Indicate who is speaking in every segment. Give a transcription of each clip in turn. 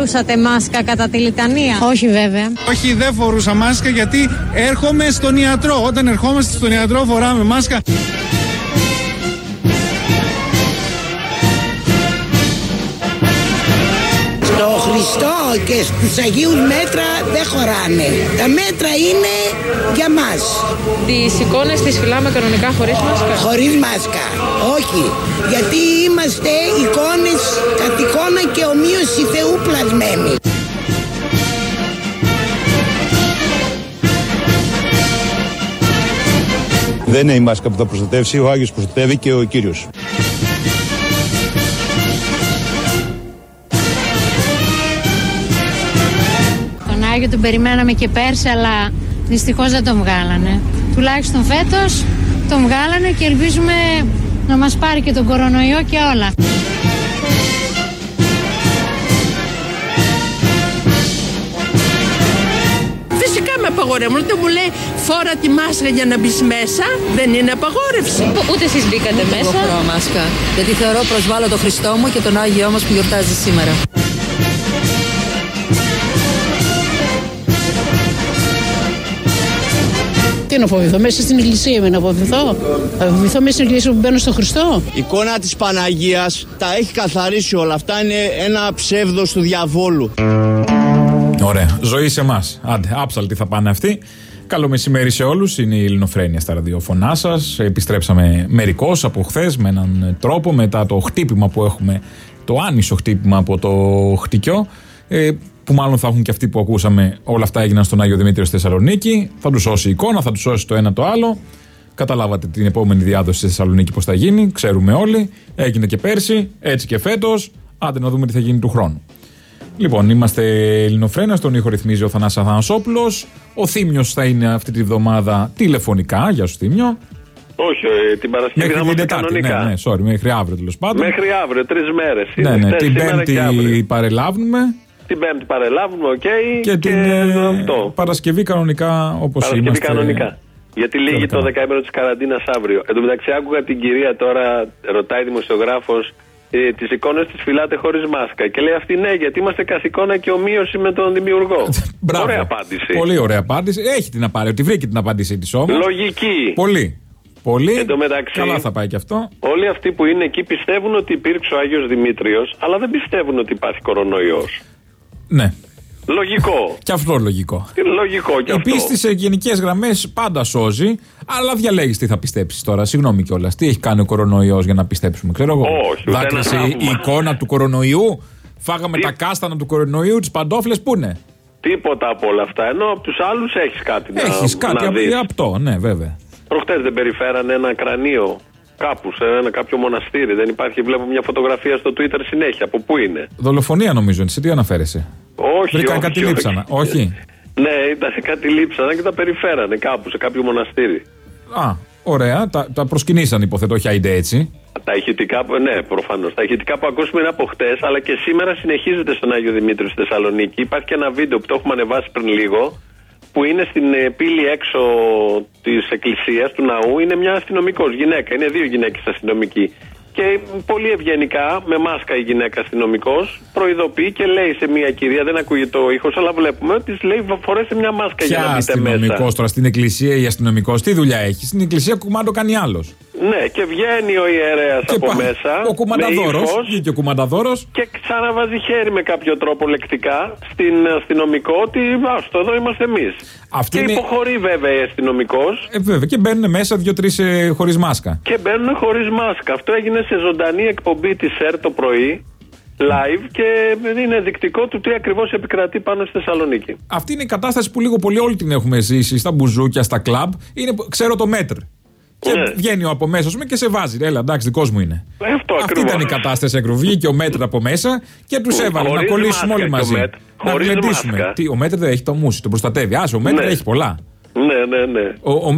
Speaker 1: φορούσατε μάσκα κατά τη λιτανία?
Speaker 2: Όχι βέβαια.
Speaker 3: Όχι, δεν φορούσα μάσκα γιατί έρχομαι στον ιατρό. Όταν ερχόμαστε στον ιατρό φοράμε μάσκα.
Speaker 4: Στο Χριστό και στους Αγίους μέτρα δεν χωράνε. Τα μέτρα είναι για μας.
Speaker 5: Τις εικόνες τις φυλάμε κανονικά χωρίς μάσκα?
Speaker 4: Χωρίς μάσκα, όχι. Γιατί είμαστε εικόνες κατ' εικόνα και ομοίωση Θεού πλασμένοι.
Speaker 6: Δεν είναι η μάσκα που θα προστατεύσει, ο Άγιος προστατεύει και ο Κύριος.
Speaker 2: Τον Άγιο τον περιμέναμε και πέρσι, αλλά δυστυχώς δεν τον βγάλανε. Τουλάχιστον φέτος τον βγάλανε και ελπίζουμε να μας πάρει και τον κορονοϊό και όλα.
Speaker 5: Φυσικά με απαγορεύουν. Ούτε μου λέει φόρα τη μάσκα για να μπεις μέσα. Δεν είναι απαγόρευση. Ούτε εσείς μπήκατε μέσα?
Speaker 7: Εγώ φοράω μάσκα, γιατί θεωρώ προσβάλλω τον Χριστό μου και τον Άγιό μας που γιορτάζει σήμερα.
Speaker 8: Τι να φοβηθώ, μέσα στην εκκλησία είμαι να φοβηθώ? Θα φοβηθώ μέσα στην εκκλησία που μπαίνω στο Χριστό?
Speaker 9: Η εικόνα της Παναγίας τα έχει καθαρίσει όλα αυτά, είναι ένα ψεύδος του διαβόλου.
Speaker 10: Ωραία, ζωή σε εμάς. Άντε, άψαλτοι θα πάνε αυτοί. Καλό μεσημέρι σε όλους. Είναι η Ελληνοφρένεια στα ραδιοφωνά σας. Επιστρέψαμε μερικώς από χθες με έναν τρόπο μετά το χτύπημα που έχουμε, το άνισο χτύπημα από το χτυκιό. Που μάλλον θα έχουν και αυτοί που ακούσαμε. Όλα αυτά έγιναν στον Άγιο Δημήτριο στη Θεσσαλονίκη. Θα τους σώσει η εικόνα, θα τους σώσει το ένα το άλλο. Καταλάβατε την επόμενη διάδοση στη Θεσσαλονίκη πώς θα γίνει. Ξέρουμε όλοι. Έγινε και πέρσι, έτσι και φέτος. Άντε να δούμε τι θα γίνει του χρόνου. Λοιπόν, είμαστε Ελληνοφρένεια. Στον ήχο ρυθμίζει ο Θανάσης Αθανασόπουλος. Ο Θήμιος θα είναι αυτή τη βδομάδα τηλεφωνικά. Γεια σου, Θήμιο.
Speaker 11: Όχι, την Παρασκευή θα είμαστε κανονικά.
Speaker 10: Ναι, sorry, μέχρι αύριο τέλος πάντων.
Speaker 11: Μέχρι αύριο, 3 μέρες.
Speaker 10: Ναι, την Πέμπτη παρελάβουμε.
Speaker 11: Την Πέμπτη παρελάβουμε, οκ.
Speaker 10: Και την Παρασκευή κανονικά όπως είμαστε.
Speaker 11: Παρασκευή κανονικά. Γιατί λύγει το δεκαήμερο της καραντίνας αύριο. Εν τω μεταξύ, άκουγα την κυρία τώρα, ρωτάει δημοσιογράφος, τις εικόνες τις φυλάτε χωρίς μάσκα. Και λέει αυτή ναι, γιατί είμαστε καθ' εικόνα και ομοίωση με τον δημιουργό. Ωραία απάντηση.
Speaker 10: Πολύ ωραία απάντηση. Έχει την απάντηση, τη βρήκε την απάντησή της όμως.
Speaker 11: Λογική.
Speaker 10: Πολύ.
Speaker 11: Εν τω μεταξύ,
Speaker 10: καλά θα πάει και αυτό.
Speaker 11: Όλοι αυτοί που είναι εκεί πιστεύουν ότι υπήρξε ο Άγιος Δημήτριος, αλλά δεν πιστεύουν ότι υπάρχει κορονοϊός.
Speaker 10: Ναι.
Speaker 11: Λογικό.
Speaker 10: Και αυτό λογικό.
Speaker 11: Λογικό και
Speaker 10: η πίστη σε γενικές γραμμές πάντα σώζει, αλλά διαλέγεις τι θα πιστέψεις τώρα. Συγγνώμη κιόλας. Τι έχει κάνει ο κορονοϊός για να πιστέψουμε, ξέρω εγώ.
Speaker 11: Όχι.
Speaker 10: Δάκρυσε η εικόνα του κορονοϊού. Φάγαμε τα κάστανα του κορονοϊού, τις παντόφλες που είναι.
Speaker 11: Τίποτα από όλα αυτά. Ενώ από τους άλλους έχεις κάτι να δεις.
Speaker 10: Έχεις κάτι από το, ναι, βέβαια.
Speaker 11: Προχτές δεν περιφέρανε ένα κρανίο κάπου σε κάποιο μοναστήρι? Δεν υπάρχει? Βλέπω μια φωτογραφία στο Twitter συνέχεια. Από πού είναι?
Speaker 10: Δολοφονία νομίζω. Σε τι αναφέρεσαι?
Speaker 11: Όχι.
Speaker 10: Βρήκαν κάτι λείψανα. Όχι.
Speaker 11: Ναι, ήταν κάτι λείψανα και τα περιφέρανε κάπου σε κάποιο μοναστήρι.
Speaker 10: Α, ωραία. Τα προσκυνήσαν, υποθέτω, όχι άιντε έτσι.
Speaker 11: Τα ηχητικά, ναι, προφανώς. Τα ηχητικά που ακούσαμε είναι από χτες, αλλά και σήμερα συνεχίζεται στον Άγιο Δημήτριο στη Θεσσαλονίκη. Υπάρχει και ένα βίντεο που το έχουμε ανεβάσει πριν λίγο, που είναι στην πύλη έξω της εκκλησίας, του ναού. Είναι μια αστυνομικός γυναίκα. Είναι 2 γυναίκες αστυνομικοί. Και πολύ ευγενικά, με μάσκα η γυναίκα αστυνομικός, προειδοποιεί και λέει σε μια κυρία, δεν ακούγεται ο ήχος, αλλά βλέπουμε ότι της λέει φορέστε μια μάσκα για να μπείτε μέσα.
Speaker 10: Ποια αστυνομικός τώρα στην εκκλησία ή αστυνομικός, τι δουλειά έχει? Στην εκκλησία κουμάντο κάνει άλλος.
Speaker 11: Ναι, και βγαίνει ο ιερέας από μέσα.
Speaker 10: Ο κουμανταδόρος. Και ο κουμανταδόρος.
Speaker 11: Και ξαναβάζει χέρι με κάποιο τρόπο λεκτικά στην αστυνομικό ότι άστο, εδώ είμαστε εμείς. Και υποχωρεί βέβαια η αστυνομικός.
Speaker 10: Βέβαια, και μπαίνουν μέσα 2-3 χωρίς μάσκα.
Speaker 11: Και μπαίνουν χωρίς μάσκα. Αυτό έγινε σε ζωντανή εκπομπή της ΕΡΤ το πρωί, live, και είναι δεικτικό του τι ακριβώς επικρατεί πάνω στη Θεσσαλονίκη.
Speaker 10: Αυτή είναι η κατάσταση που λίγο πολύ όλοι την έχουμε ζήσει στα μπουζούκια, στα κλαμπ. Ξέρω το μέτρ. Και βγαίνει από μέσα και σε βάζει. Έλα, εντάξει, δικός μου είναι. Αυτή ήταν η κατάσταση ακριβώς. Βγήκε ο μέτρ από μέσα και τους έβαλε να κολλήσουμε όλοι μαζί. Να γλεντήσουμε. Ο μέτρ δεν έχει το μουσι, τον προστατεύει. Ο μέτρ έχει πολλά.
Speaker 11: Ναι.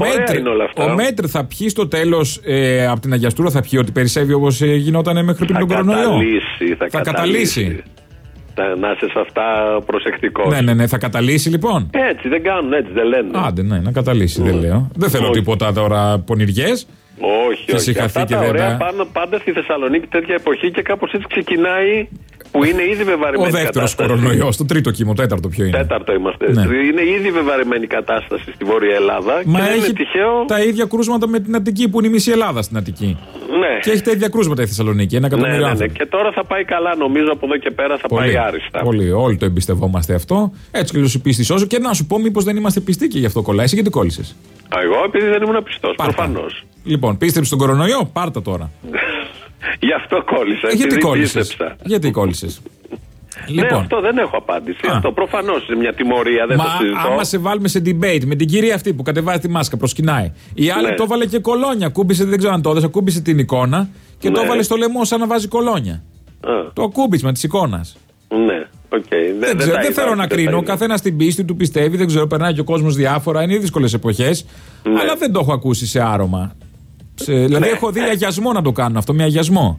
Speaker 10: Ο μέτρ θα πιει στο τέλος από την Αγιαστούρα, θα πιει ότι περισσεύει όπως γινόταν μέχρι πριν τον κορονοϊό.
Speaker 11: Θα καταλύσει. Να είσαι σε αυτά προσεκτικός.
Speaker 10: Ναι, θα καταλύσει λοιπόν.
Speaker 11: Έτσι δεν κάνουν, έτσι δεν λένε.
Speaker 10: Άντε, ναι, να καταλύσει, δεν λέω. Δεν θέλω τίποτα τώρα πονηριές.
Speaker 11: Όχι. Αυτά τα ωραία πάντα στη Θεσσαλονίκη τέτοια εποχή και κάπως έτσι ξεκινάει που είναι ήδη βεβαρημένη.
Speaker 10: Ο δεύτερος κορονοϊός, το τρίτο κύμο, το τέταρτο ποιο είναι?
Speaker 11: Τέταρτο είμαστε.
Speaker 10: Ναι.
Speaker 11: Είναι ήδη βεβαρημένη κατάσταση στη Βόρεια Ελλάδα.
Speaker 10: Μα
Speaker 11: και
Speaker 10: έχει
Speaker 11: τυχαίο...
Speaker 10: τα ίδια κρούσματα με την Αττική, που είναι η μισή Ελλάδα στην Αττική.
Speaker 11: Ναι.
Speaker 10: Και έχει τα ίδια κρούσματα η Θεσσαλονίκη. 1 εκατομμύριο άνθρωποι.
Speaker 11: Και τώρα θα πάει καλά, νομίζω από εδώ και πέρα θα πάει άριστα.
Speaker 10: Πολύ, όλοι το εμπιστευόμαστε αυτό. Έτσι και η πίστη όσο. Και να σου πω, μήπως δεν είμαστε πιστοί και γι' αυτό κολλάει. Εσύ γιατί κόλλησες?
Speaker 11: Εγώ επειδή δεν ήμουν πιστός, προφανώς.
Speaker 10: Λοιπόν, πίστεψε στον κορονοϊό, πάρτα τώρα.
Speaker 11: Γι' αυτό κόλλησα.
Speaker 10: Γιατί κόλλησες? Γιατί κόλλησες?
Speaker 11: Λοιπόν. Ναι, αυτό δεν έχω απάντηση. Αυτό προφανώς είναι μια τιμωρία, δεν το συζητώ.
Speaker 10: Άμα σε βάλουμε σε debate με την κυρία αυτή που κατεβάζει τη μάσκα, προσκυνάει. Η άλλη το έβαλε και κολόνια. Κούμπησε, δεν ξέρω αν το έδωσε, κούμπησε την εικόνα και το έβαλε στο λαιμό σαν να βάζει κολόνια. Το κούμπισμα της εικόνας.
Speaker 11: Ναι, okay.
Speaker 10: Δεν θέλω να κρίνω. Ο καθένας στην πίστη του πιστεύει, δεν ξέρω, περνάει και ο κόσμος διάφορα. Είναι δύσκολες εποχές. Αλλά δεν το έχω ακούσει σε άρωμα. Δηλαδή έχω δει αγιασμό να το κάνουν αυτό, με αγιασμό.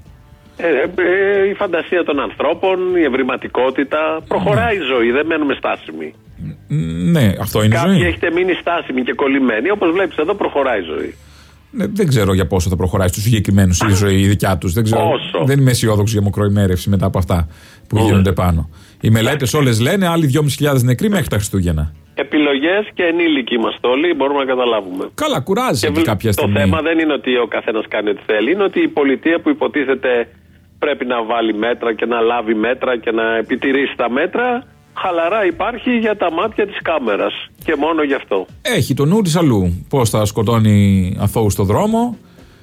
Speaker 11: Η φαντασία των ανθρώπων, η ευρηματικότητα. Προχωράει η ζωή, δεν μένουμε στάσιμοι.
Speaker 10: Ναι, αυτό είναι η ζωή.
Speaker 11: Κάποιοι έχετε μείνει στάσιμοι και κολλημένοι. Όπως βλέπεις εδώ, προχωράει η ζωή.
Speaker 10: Ναι, δεν ξέρω για πόσο θα προχωράει στους συγκεκριμένους η ζωή η δικιά τους. Δεν είμαι αισιόδοξος για μακροημέρευση μετά από αυτά που γίνονται πάνω. Οι μελέτες όλες λένε άλλοι 2.500 νεκροί μέχρι τα Χριστούγεννα.
Speaker 11: Επιλογές και ενήλικοι είμαστε όλοι, μπορούμε να καταλάβουμε.
Speaker 10: Καλά, κουράζει και κάποια στιγμή.
Speaker 11: Το θέμα δεν είναι ότι ο καθένας κάνει ό,τι θέλει, είναι ότι η πολιτεία που υποτίθεται πρέπει να βάλει μέτρα και να λάβει μέτρα και να επιτηρήσει τα μέτρα, χαλαρά υπάρχει για τα μάτια της κάμερας. Και μόνο γι' αυτό. Έχει
Speaker 10: το νου της αλλού. Πώς θα σκοτώνει αθώους στο δρόμο,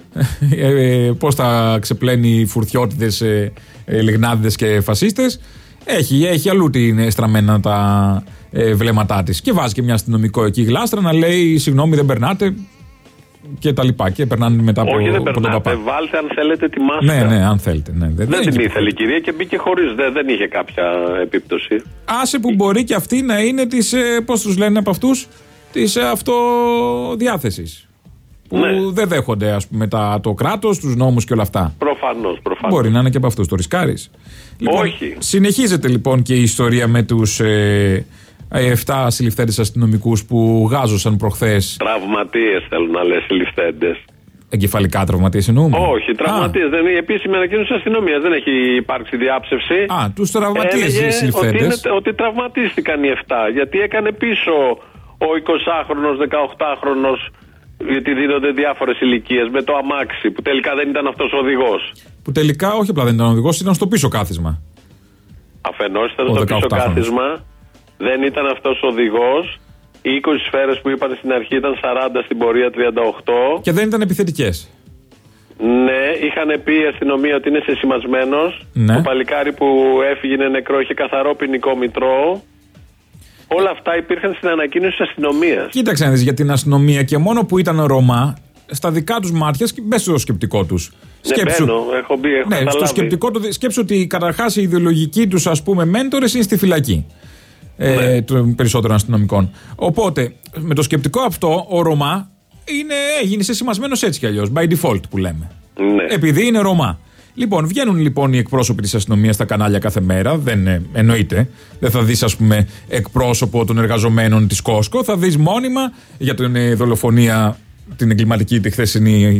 Speaker 10: πώς θα ξεπλένει φουρτιώτιδες, λιγνάδιδες και φασίστες. Έχει αλλού την στραμμένα τα βλέμματά της. Και βάζει και μια αστυνομικό εκεί γλάστρα να λέει συγγνώμη, δεν περνάτε. Και τα λοιπά. Και περνάνε μετά από τον παπά.
Speaker 11: Βάλτε αν θέλετε τη μάσκα.
Speaker 10: Ναι, αν θέλετε. Ναι.
Speaker 11: Δεν την ήθελε η κυρία και μπήκε χωρίς. Δεν είχε κάποια επίπτωση.
Speaker 10: Άσε που μπορεί και αυτή να είναι της, πώς τους λένε από αυτούς, της αυτοδιάθεσης. Που δεν δέχονται, ας πούμε, το κράτος, τους νόμους και όλα αυτά.
Speaker 11: Προφανώς.
Speaker 10: Μπορεί να είναι και από αυτούς. Το ρισκάρεις. Λοιπόν,
Speaker 11: όχι.
Speaker 10: Συνεχίζεται λοιπόν και η ιστορία με τους 7 συλληφθέντες αστυνομικούς που γάζωσαν προχθές.
Speaker 11: Τραυματίες θέλουν να λες συλληφθέντες.
Speaker 10: Εγκεφαλικά τραυματίες εννοούμε?
Speaker 11: Όχι, τραυματίες. Δεν είναι επίσημη ανακοίνωση της αστυνομίας. Δεν έχει υπάρξει διάψευση.
Speaker 10: Τους τραυματίες συλληφθέντες.
Speaker 11: Ότι τραυματίστηκαν οι 7. Γιατί έκανε πίσω ο 20χρονος, 18χρονος. Γιατί δίνονται διάφορες ηλικίες με το αμάξι που τελικά δεν ήταν αυτός ο οδηγός.
Speaker 10: Που τελικά όχι απλά δεν ήταν ο οδηγός, ήταν στο πίσω κάθισμα.
Speaker 11: Αφενός ήταν στο πίσω κάθισμα, δεν ήταν αυτός ο οδηγός. Οι 20 σφαίρες που είπαν στην αρχή ήταν 40, στην πορεία 38.
Speaker 10: Και δεν ήταν επιθετικές.
Speaker 11: Ναι, είχαν πει η αστυνομία ότι είναι σεσημασμένος.
Speaker 10: Ναι.
Speaker 11: Το παλικάρι που έφυγε είναι νεκρό, είχε καθαρό ποινικό μητρό. Όλα αυτά υπήρχαν στην ανακοίνωση της αστυνομίας.
Speaker 10: Κοίταξε να δεις, για την αστυνομία και μόνο που ήταν Ρωμά, στα δικά τους μάτια, μπες στο σκεπτικό τους.
Speaker 11: Σκέψου. Έχω
Speaker 10: στο σκεπτικό του, σκέψου ότι καταρχάς οι ιδεολογικοί τους, ας πούμε, μέντορες είναι στη φυλακή. Των περισσότερων αστυνομικών. Οπότε, με το σκεπτικό αυτό, ο Ρωμά έγινε σεσημασμένος έτσι κι αλλιώς, by default που λέμε.
Speaker 11: Ναι.
Speaker 10: Επειδή είναι Ρωμά. Λοιπόν, βγαίνουν λοιπόν οι εκπρόσωποι της αστυνομίας στα κανάλια κάθε μέρα. Δεν εννοείται. Δεν θα δεις, ας πούμε, εκπρόσωπο των εργαζομένων της Κόσκο. Θα δεις μόνιμα για την δολοφονία, την εγκληματική τη χθεσινή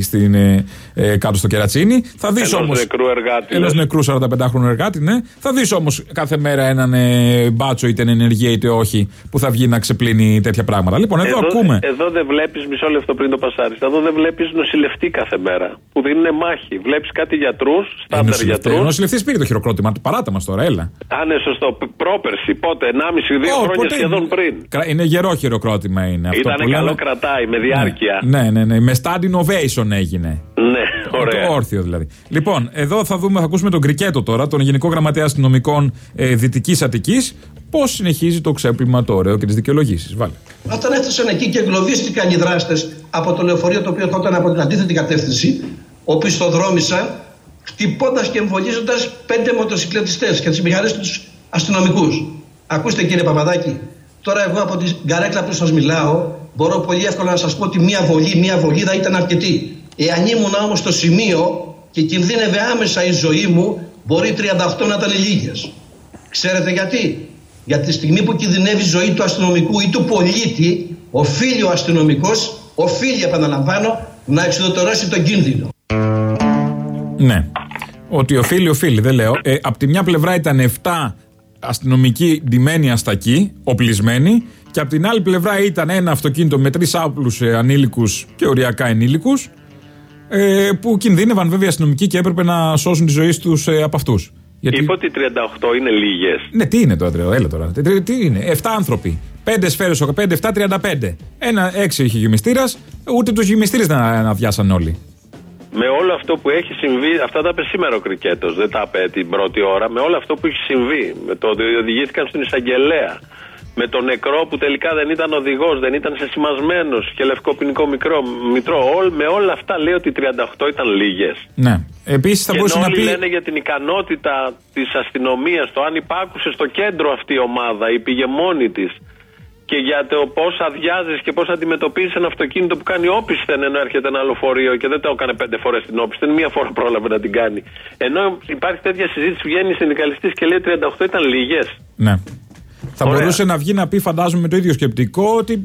Speaker 10: κάτω στο Κερατσίνι. Θα δεις όμως.
Speaker 11: Νεκρού εργάτη.
Speaker 10: Ενός νεκρού 45χρονου εργάτη, ναι. Θα δεις όμως κάθε μέρα έναν μπάτσο, είτε είναι ενεργεία είτε όχι, που θα βγει να ξεπλύνει τέτοια πράγματα. Λοιπόν, εδώ ακούμε.
Speaker 11: Εδώ δεν βλέπεις, μισό λεπτό πριν το πασάρεις, εδώ δεν βλέπεις νοσηλευτή κάθε μέρα που δίνουν μάχη. Βλέπεις κάτι γιατρούς, στάνταρ γιατρούς.
Speaker 10: Ο νοσηλευτής πήγε το χειροκρότημα. Παράτα μας τώρα, έλα.
Speaker 11: Ναι, σωστό. Πρόπερση, πότε, 1,5-2 χρόνια σχεδόν πριν.
Speaker 10: Είναι γερό χειροκρότημα είναι αυτό.
Speaker 11: Ήτανε καλό, κρατάει, με διάρκεια.
Speaker 10: Ναι. Με standing ovation έγινε.
Speaker 11: Ναι, ωραία.
Speaker 10: Το όρθιο δηλαδή. Λοιπόν, εδώ θα ακούσουμε τον Κρικέτο τώρα, τον Γενικό Γραμματέα Αστυνομικών Δυτικής Αττικής, πώς συνεχίζει το ξέπλυμα το ωραίο και τις δικαιολογήσεις. Βάλε.
Speaker 12: Όταν έφτασαν εκεί και εγκλωβίστηκαν οι δράστες από το λεωφορείο το οποίο ερχόταν από την αντίθετη κατεύθυνση, οπισθοδρόμησαν, χτυπώντας και εμβολίζοντας 5 μοτοσυκλετιστές και τις μηχανές τους αστυνομικούς. Ακούστε κύριε Παπαδάκη, τώρα εγώ από την καρέκλα που σας μιλάω, μπορώ πολύ εύκολα να σας πω ότι μία βολίδα ήταν αρκετή. Εάν ήμουν όμως στο σημείο και κινδύνευε άμεσα η ζωή μου, μπορεί 38 να ήταν λίγες. Ξέρετε γιατί? Γιατί τη στιγμή που κινδυνεύει η ζωή του αστυνομικού ή του πολίτη, οφείλει ο αστυνομικός, επαναλαμβάνω, να εξουδετερώσει τον κίνδυνο.
Speaker 10: Ναι. Ότι οφείλει, δεν λέω. Απ' τη μια πλευρά ήταν 7 αστυνομικοί ντυμένοι αστακοί, οπλισμένοι, και απ' την άλλη πλευρά ήταν ένα αυτοκίνητο με 3 άπλους ανήλικους και οριακά ενήλικους, που κινδύνευαν βέβαια αστυνομικοί και έπρεπε να σώσουν τη ζωή τους από αυτούς.
Speaker 11: Γιατί... Είπα ότι 38 είναι λίγες.
Speaker 10: Ναι, τι είναι τώρα, έλα τώρα. Τι είναι, 7 άνθρωποι. 5 σφαίρες, 5, 7, 35. 6 είχε γυμιστήρας, ούτε τους γυμιστήρες να αδειάσαν όλοι.
Speaker 11: Με όλο αυτό που έχει συμβεί, αυτά τα είπε σήμερα ο Κρικέτος, δεν τα είπε την πρώτη ώρα. Με όλο αυτό που έχει συμβεί, με το ότι οδηγήθηκαν στον εισαγγελέα, με τον νεκρό που τελικά δεν ήταν οδηγός, δεν ήταν σεσημασμένος και λευκό ποινικό μητρό, με όλα αυτά λέει ότι 38 ήταν λίγες.
Speaker 10: Ναι. Επίσης θα μπορούσε να πει.
Speaker 11: Όλοι λένε για την ικανότητα της αστυνομίας, το αν υπάκουσε στο κέντρο αυτή η ομάδα ή πήγε μόνη της. Και για το πώς αδειάζεις και πώς αντιμετωπίζεις ένα αυτοκίνητο που κάνει όπισθεν ενώ έρχεται ένα λεωφορείο και δεν το έκανε 5 φορές την όπισθεν, μία φορά πρόλαβε να την κάνει. Ενώ υπάρχει τέτοια συζήτηση, βγαίνει συνδικαλιστής και λέει 38 ήταν λίγες.
Speaker 10: Ναι. Θα μπορούσε να βγει να πει, φαντάζομαι, με το ίδιο σκεπτικό, ότι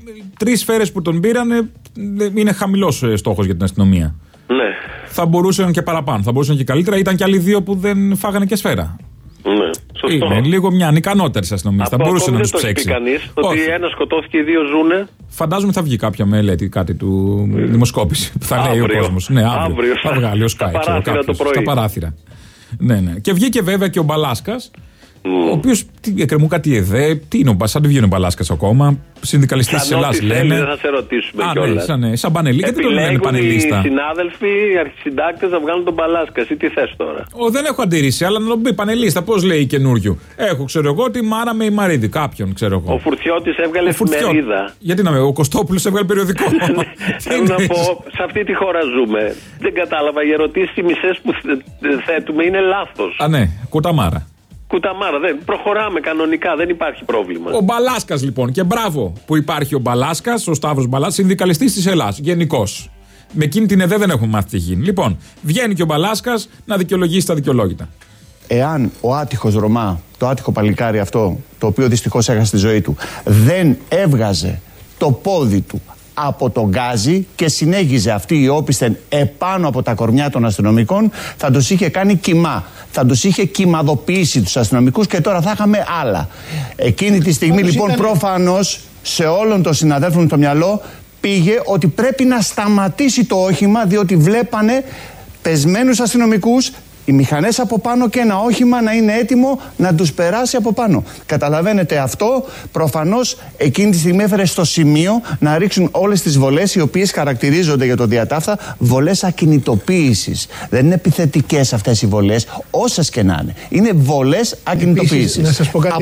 Speaker 10: 3 σφαίρες που τον πήρανε είναι χαμηλός στόχος για την αστυνομία.
Speaker 11: Ναι. Θα
Speaker 10: μπορούσαν και παραπάνω, θα μπορούσαν και καλύτερα. Ήταν και άλλοι 2 που δεν φάγανε και σφαίρα.
Speaker 11: Ναι, σωστό.
Speaker 10: Είναι λίγο μια ανικανότερη αστυνομία. Θα μπορούσε να του ψέξει.
Speaker 11: Δεν το έχει πει κανείς ότι ένα σκοτώθηκε, οι 2 ζούνε.
Speaker 10: Φαντάζομαι θα βγει κάποια μελέτη, κάτι του δημοσκόπηση που θα λέει ο κόσμος. Ναι, αύριο. Θα βγάλει ο Σκάι. Στα παράθυρα. Ναι. Και βγήκε βέβαια και ο Μπαλάσκας. Ο οποίος, εκκρεμούν κάτι ΕΔΕ, τι είναι σαν να βγαίνει ο Μπαλάσκας ακόμα, συνδικαλιστής της Ελλάδας λένε.
Speaker 11: Δεν θα σε ρωτήσουμε κιόλας.
Speaker 10: Σαν πανελίστα, γιατί τον λένε πανελίστα.
Speaker 11: Οι συνάδελφοι, οι αρχισυντάκτες να βγάλουν τον Μπαλάσκα, εσύ τι θες τώρα.
Speaker 10: Δεν έχω αντιρρήσει, αλλά να τον πει πανελίστα, πώς λέει καινούριο. Έχω, ξέρω εγώ, τη Μάρα με η Μαρίδη, κάποιον ξέρω εγώ.
Speaker 11: Ο Φουρτιώτης έβγαλε εφημερίδα.
Speaker 10: Γιατί να με, ο Κωστόπουλος έβγαλε περιοδικό.
Speaker 11: Θέλω να πω, σε αυτή τη χώρα ζούμε. Δεν κατάλαβα, οι ερωτήσεις οι μισές που θέτουμε είναι λάθος.
Speaker 10: Ναι, κουταμάρα.
Speaker 11: Κουταμάρα, προχωράμε κανονικά, δεν υπάρχει πρόβλημα.
Speaker 10: Ο Μπαλάσκας λοιπόν, και μπράβο που υπάρχει ο Μπαλάσκας, ο Σταύρος Μπαλάσκας, συνδικαλιστής της Ελλάδας, γενικώς. Με εκείνη την ΕΔΕ δεν έχουμε μάθει τι γίνει. Λοιπόν, βγαίνει και ο Μπαλάσκας να δικαιολογήσει τα δικαιολόγητα.
Speaker 13: Εάν ο άτυχος Ρωμά, το άτυχο παλικάρι αυτό, το οποίο δυστυχώς έχασε τη ζωή του, δεν έβγαζε το πόδι του από τον γκάζι και συνέχιζε αυτή η όπισθεν επάνω από τα κορμιά των αστυνομικών, θα τους είχε κάνει κοιμά. Θα τους είχε κυμαδοποιήσει τους αστυνομικούς και τώρα θα είχαμε άλλα. Εκείνη τη στιγμή λοιπόν προφανώς σε όλων των συναδέλφων το μυαλό πήγε ότι πρέπει να σταματήσει το όχημα, διότι βλέπανε πεσμένους αστυνομικούς, οι μηχανές από πάνω και ένα όχημα να είναι έτοιμο να τους περάσει από πάνω. Καταλαβαίνετε, αυτό προφανώς εκείνη τη στιγμή έφερε στο σημείο να ρίξουν όλες τις βολές, οι οποίες χαρακτηρίζονται για το διατάφτα βολές ακινητοποίησης. Δεν είναι επιθετικές αυτές οι βολές, όσες και να είναι. Είναι βολές ακινητοποίησης.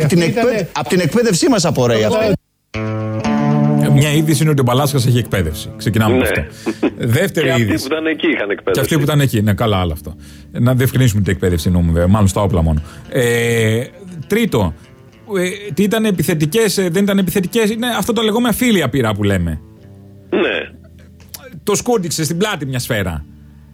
Speaker 13: Από την εκπαίδευσή μας απορρέει αυτό.
Speaker 10: Μια είδηση είναι ότι ο Μπαλάσκας έχει εκπαίδευση. Ξεκινάμε με αυτό. Δεύτερη είδηση.
Speaker 11: Και αυτοί που ήταν εκεί είχαν εκπαίδευση.
Speaker 10: Και αυτοί που ήταν εκεί, ναι, καλά, άλλο αυτό. Να διευκρινίσουμε την εκπαίδευση, εννοούμε βέβαια, μάλλον στα όπλα μόνο. Τρίτο, τι ήταν επιθετικές, δεν ήταν επιθετικές, είναι αυτό το λεγόμενο αφίλια πύρα που λέμε.
Speaker 11: Ναι.
Speaker 10: Το σκούντιξε στην πλάτη μια σφαίρα.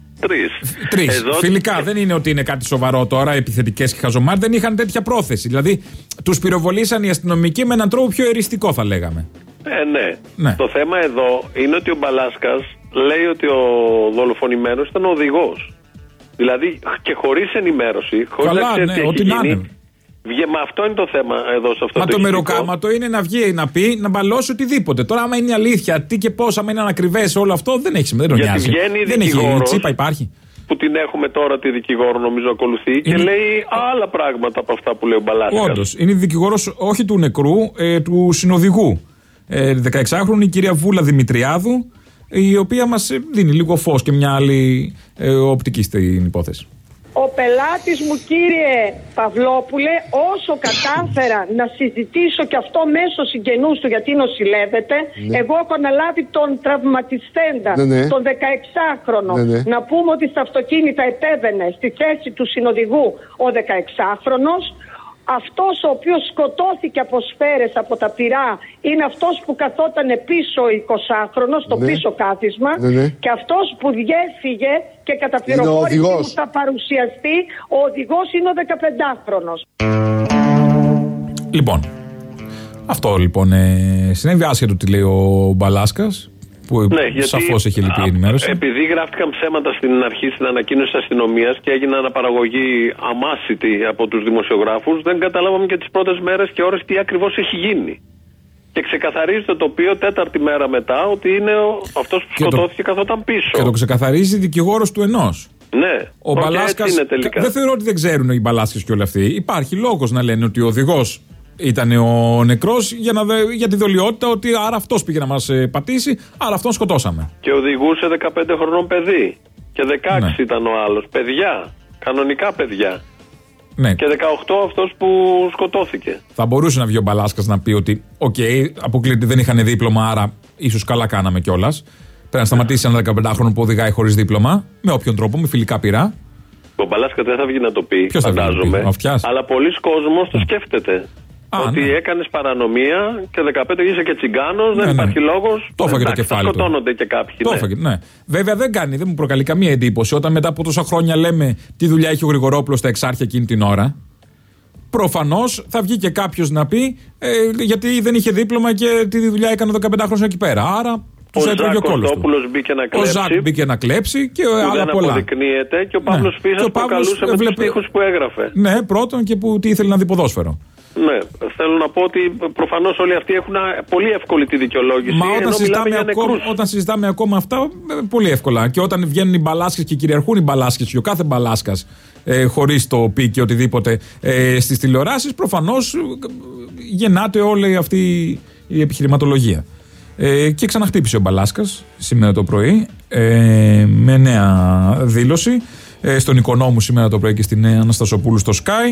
Speaker 11: 3.
Speaker 10: Φιλικά, δεν είναι ότι είναι κάτι σοβαρό τώρα, επιθετικές και χαζομάρες, δεν είχαν τέτοια πρόθεση. Δηλαδή, τους πυροβολήσαν οι αστυνομικοί με έναν τρόπο πιο εριστικό, θα λέγαμε.
Speaker 11: Ναι. Το θέμα εδώ είναι ότι ο Μπαλάσκας λέει ότι ο δολοφονημένος ήταν ο οδηγός. Δηλαδή και χωρίς ενημέρωση, χωρίς να ξέρει τι έχει γίνει. Μα αυτό είναι το θέμα εδώ σε αυτό.
Speaker 10: Μα το μεροκάματο είναι να βγει, να πει, να μπαλώσει οτιδήποτε. Τώρα, άμα είναι αλήθεια, τι και πώς, άμα είναι ανακριβές όλο αυτό, δεν έχει σημασία. Δεν τον νοιάζει. Δεν έχει τσίπα, υπάρχει.
Speaker 11: Που την έχουμε τώρα τη δικηγόρο, νομίζω ακολουθεί και λέει άλλα πράγματα από αυτά που λέει ο Μπαλάσκας.
Speaker 10: Όντως, είναι δικηγόρος όχι του νεκρού, του συνοδηγού. 16χρονη, η κυρία Βούλα Δημητριάδου, η οποία μας δίνει λίγο φως και μια άλλη οπτική στην υπόθεση.
Speaker 14: Ο πελάτης μου, κύριε Παυλόπουλε, όσο κατάφερα να συζητήσω και αυτό μέσω συγγενούς του, γιατί νοσηλεύεται, εγώ έχω αναλάβει τον τραυματιστέντα, τον 16χρονο. Να πούμε ότι στα αυτοκίνητα επέβαινε στη θέση του συνοδηγού ο 16χρονος. Αυτός ο οποίος σκοτώθηκε από σφαίρες από τα πυρά είναι αυτός που καθόταν πίσω 20χρονος, στο πίσω κάθισμα, και αυτός που διέφυγε και κατά πληροφόρηση που θα παρουσιαστεί, ο οδηγός είναι ο 15χρονος.
Speaker 10: Λοιπόν, αυτό λοιπόν συνέβη, άσχετο τι λέει ο Μπαλάσκας. Που σαφώς έχει λυπή η ενημέρωση.
Speaker 11: Επειδή γράφτηκαν ψέματα στην αρχή, στην ανακοίνωση της αστυνομίας και έγινε αναπαραγωγή αμάσιτη από τους δημοσιογράφους, δεν καταλάβαμε και τις πρώτες μέρες και ώρες τι ακριβώς έχει γίνει. Και ξεκαθαρίζει το τοπίο τέταρτη μέρα μετά ότι είναι αυτός που σκοτώθηκε καθόταν πίσω.
Speaker 10: Και το ξεκαθαρίζει δικηγόρος του ενός.
Speaker 11: Ναι,
Speaker 10: ο Μπαλάσκας. Δεν θεωρώ ότι δεν ξέρουν οι Μπαλάσκες και όλοι αυτοί. Υπάρχει λόγος να λένε ότι ο οδηγός ήταν ο νεκρός για τη δολιότητα, ότι άρα αυτός πήγε να μας πατήσει, άρα αυτόν σκοτώσαμε.
Speaker 11: Και οδηγούσε 15 χρονών παιδί. Και 16 ήταν ο άλλος. Παιδιά. Κανονικά παιδιά.
Speaker 10: Ναι.
Speaker 11: Και 18 αυτός που σκοτώθηκε.
Speaker 10: Θα μπορούσε να βγει ο Μπαλάσκας να πει ότι, αποκλείται, δεν είχαν δίπλωμα, άρα ίσως καλά κάναμε κιόλας. Πρέπει να σταματήσει ένα 15χρονο που οδηγάει χωρίς δίπλωμα, με όποιον τρόπο, με φιλικά πυρά.
Speaker 11: Ο Μπαλάσκας δεν θα βγει να το πει,
Speaker 10: ποιος
Speaker 11: φαντάζομαι. Αλλά πολλοί κόσμος το σκέφτεται. Ότι
Speaker 10: ναι.
Speaker 11: Έκανες παρανομία και 15 είσαι και τσιγκάνος, δεν υπάρχει λόγος.
Speaker 10: Το έφαγε το κεφάλι του.
Speaker 11: Σκοτώνονται και κάποιοι.
Speaker 10: Το έφαγε, ναι. Βέβαια δεν μου προκαλεί καμία εντύπωση όταν μετά από τόσα χρόνια λέμε τι δουλειά έχει ο Γρηγορόπουλος στα Εξάρχεια εκείνη την ώρα. Προφανώς θα βγει και κάποιος να πει γιατί δεν είχε δίπλωμα και τι δουλειά έκανε ο 15χρονος εκεί πέρα. Άρα τους έτρωγε ο κόλλος του. Ο Ζακ μπήκε να κλέψει και άλλα πολλά.
Speaker 11: Δεν αποδεικνύεται και ο Παύλος Φίσας προκαλούσε με τους στίχους που έγραφε.
Speaker 10: Ναι, πρώτον και που τι ήθελε να δει ποδόσφαιρο.
Speaker 11: Ναι, θέλω να πω ότι προφανώς όλοι αυτοί έχουν πολύ εύκολη τη δικαιολόγηση.
Speaker 10: Μα όταν συζητάμε ακόμα αυτά, πολύ εύκολα. Και όταν βγαίνουν οι Μπαλάσκες και κυριαρχούν οι Μπαλάσκες και ο κάθε Μπαλάσκας χωρίς το πει και οτιδήποτε στις τηλεοράσεις, προφανώς γεννάται όλη αυτή η επιχειρηματολογία. Και ξαναχτύπησε ο Μπαλάσκας σήμερα το πρωί με νέα δήλωση στον Οικονόμου σήμερα το πρωί και στην Αναστασοπούλου στο Sky.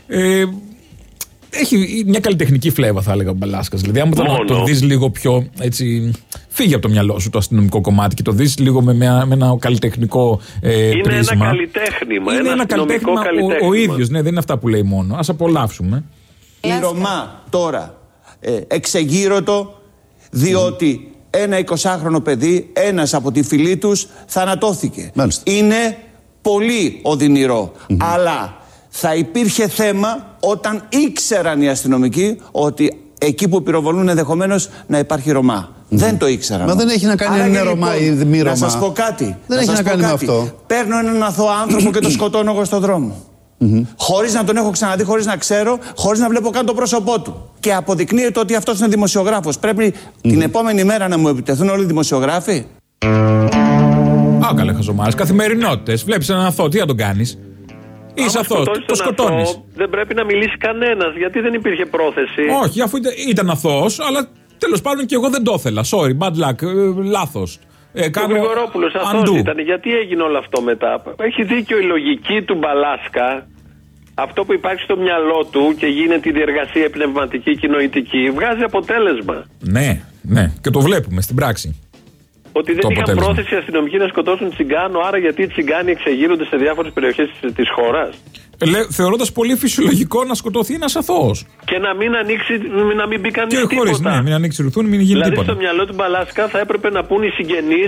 Speaker 10: Έχει μια καλλιτεχνική φλέβα, θα έλεγα ο Μπαλάσκας. Δηλαδή, αν το δεις λίγο πιο έτσι, φύγει από το μυαλό σου το αστυνομικό κομμάτι και το δεις λίγο με ένα καλλιτεχνικό
Speaker 11: είναι
Speaker 10: πρίσμα.
Speaker 11: Ένα καλλιτέχνημα.
Speaker 10: Είναι ένα καλλιτέχνημα ο ίδιος, ναι, δεν είναι αυτά που λέει μόνο. Ας απολαύσουμε.
Speaker 13: Η Ρωμά τώρα εξεγείρωτο, διότι ένα 20χρονο παιδί, ένας από τη φυλή τους, θανατώθηκε. Μάλιστα. Είναι πολύ οδυνηρό. Αλλά θα υπήρχε θέμα όταν ήξεραν οι αστυνομικοί ότι εκεί που πυροβολούν ενδεχομένως να υπάρχει Ρωμά. Δεν το ήξεραν.
Speaker 15: Μα δεν έχει να κάνει με Ρωμά ή μη Ρωμά.
Speaker 13: Να σας πω κάτι.
Speaker 15: Δεν έχει να κάνει με αυτό.
Speaker 13: Παίρνω έναν αθώο άνθρωπο και τον σκοτώνω εγώ στον δρόμο. Χωρίς να τον έχω ξαναδεί, χωρίς να ξέρω, χωρίς να βλέπω καν το πρόσωπό του. Και αποδεικνύεται ότι αυτός είναι δημοσιογράφος. Πρέπει την επόμενη μέρα να μου επιτεθούν όλοι οι δημοσιογράφοι.
Speaker 10: Καλέ χαζομάρες. Καθημερινότητες. Βλέπεις έναν αθώο, τι θα τον κάνεις? Είσαι αθώος, το σκοτώνεις.
Speaker 11: Δεν πρέπει να μιλήσει κανένας, γιατί δεν υπήρχε πρόθεση.
Speaker 10: Όχι, αφού ήταν αθώος, αλλά τέλος πάντων και εγώ δεν το ήθελα. Sorry, bad luck, λάθος.
Speaker 11: Ο Γρηγορόπουλος αθώος ήταν. Γιατί έγινε όλο αυτό μετά? Έχει δίκιο η λογική του Μπαλάσκα. Αυτό που υπάρχει στο μυαλό του και γίνεται η διεργασία πνευματική και νοητική βγάζει αποτέλεσμα.
Speaker 10: Ναι, και το βλέπουμε στην πράξη.
Speaker 11: Ότι δεν είχαν πρόθεση οι αστυνομικοί να σκοτώσουν τσιγκάνο, άρα γιατί οι τσιγκάνοι εξεγείρονται σε διάφορες περιοχές της χώρας.
Speaker 10: Θεωρώντας πολύ φυσιολογικό να σκοτωθεί ένας αθώος.
Speaker 11: Και να μην μπει κανείς τίποτα.
Speaker 10: Και χωρίς, μην ανοίξει ρουθούνη, μην γίνει τίποτα.
Speaker 11: Δηλαδή στο μυαλό του Μπαλάσκα θα έπρεπε να πούν οι συγγενείς,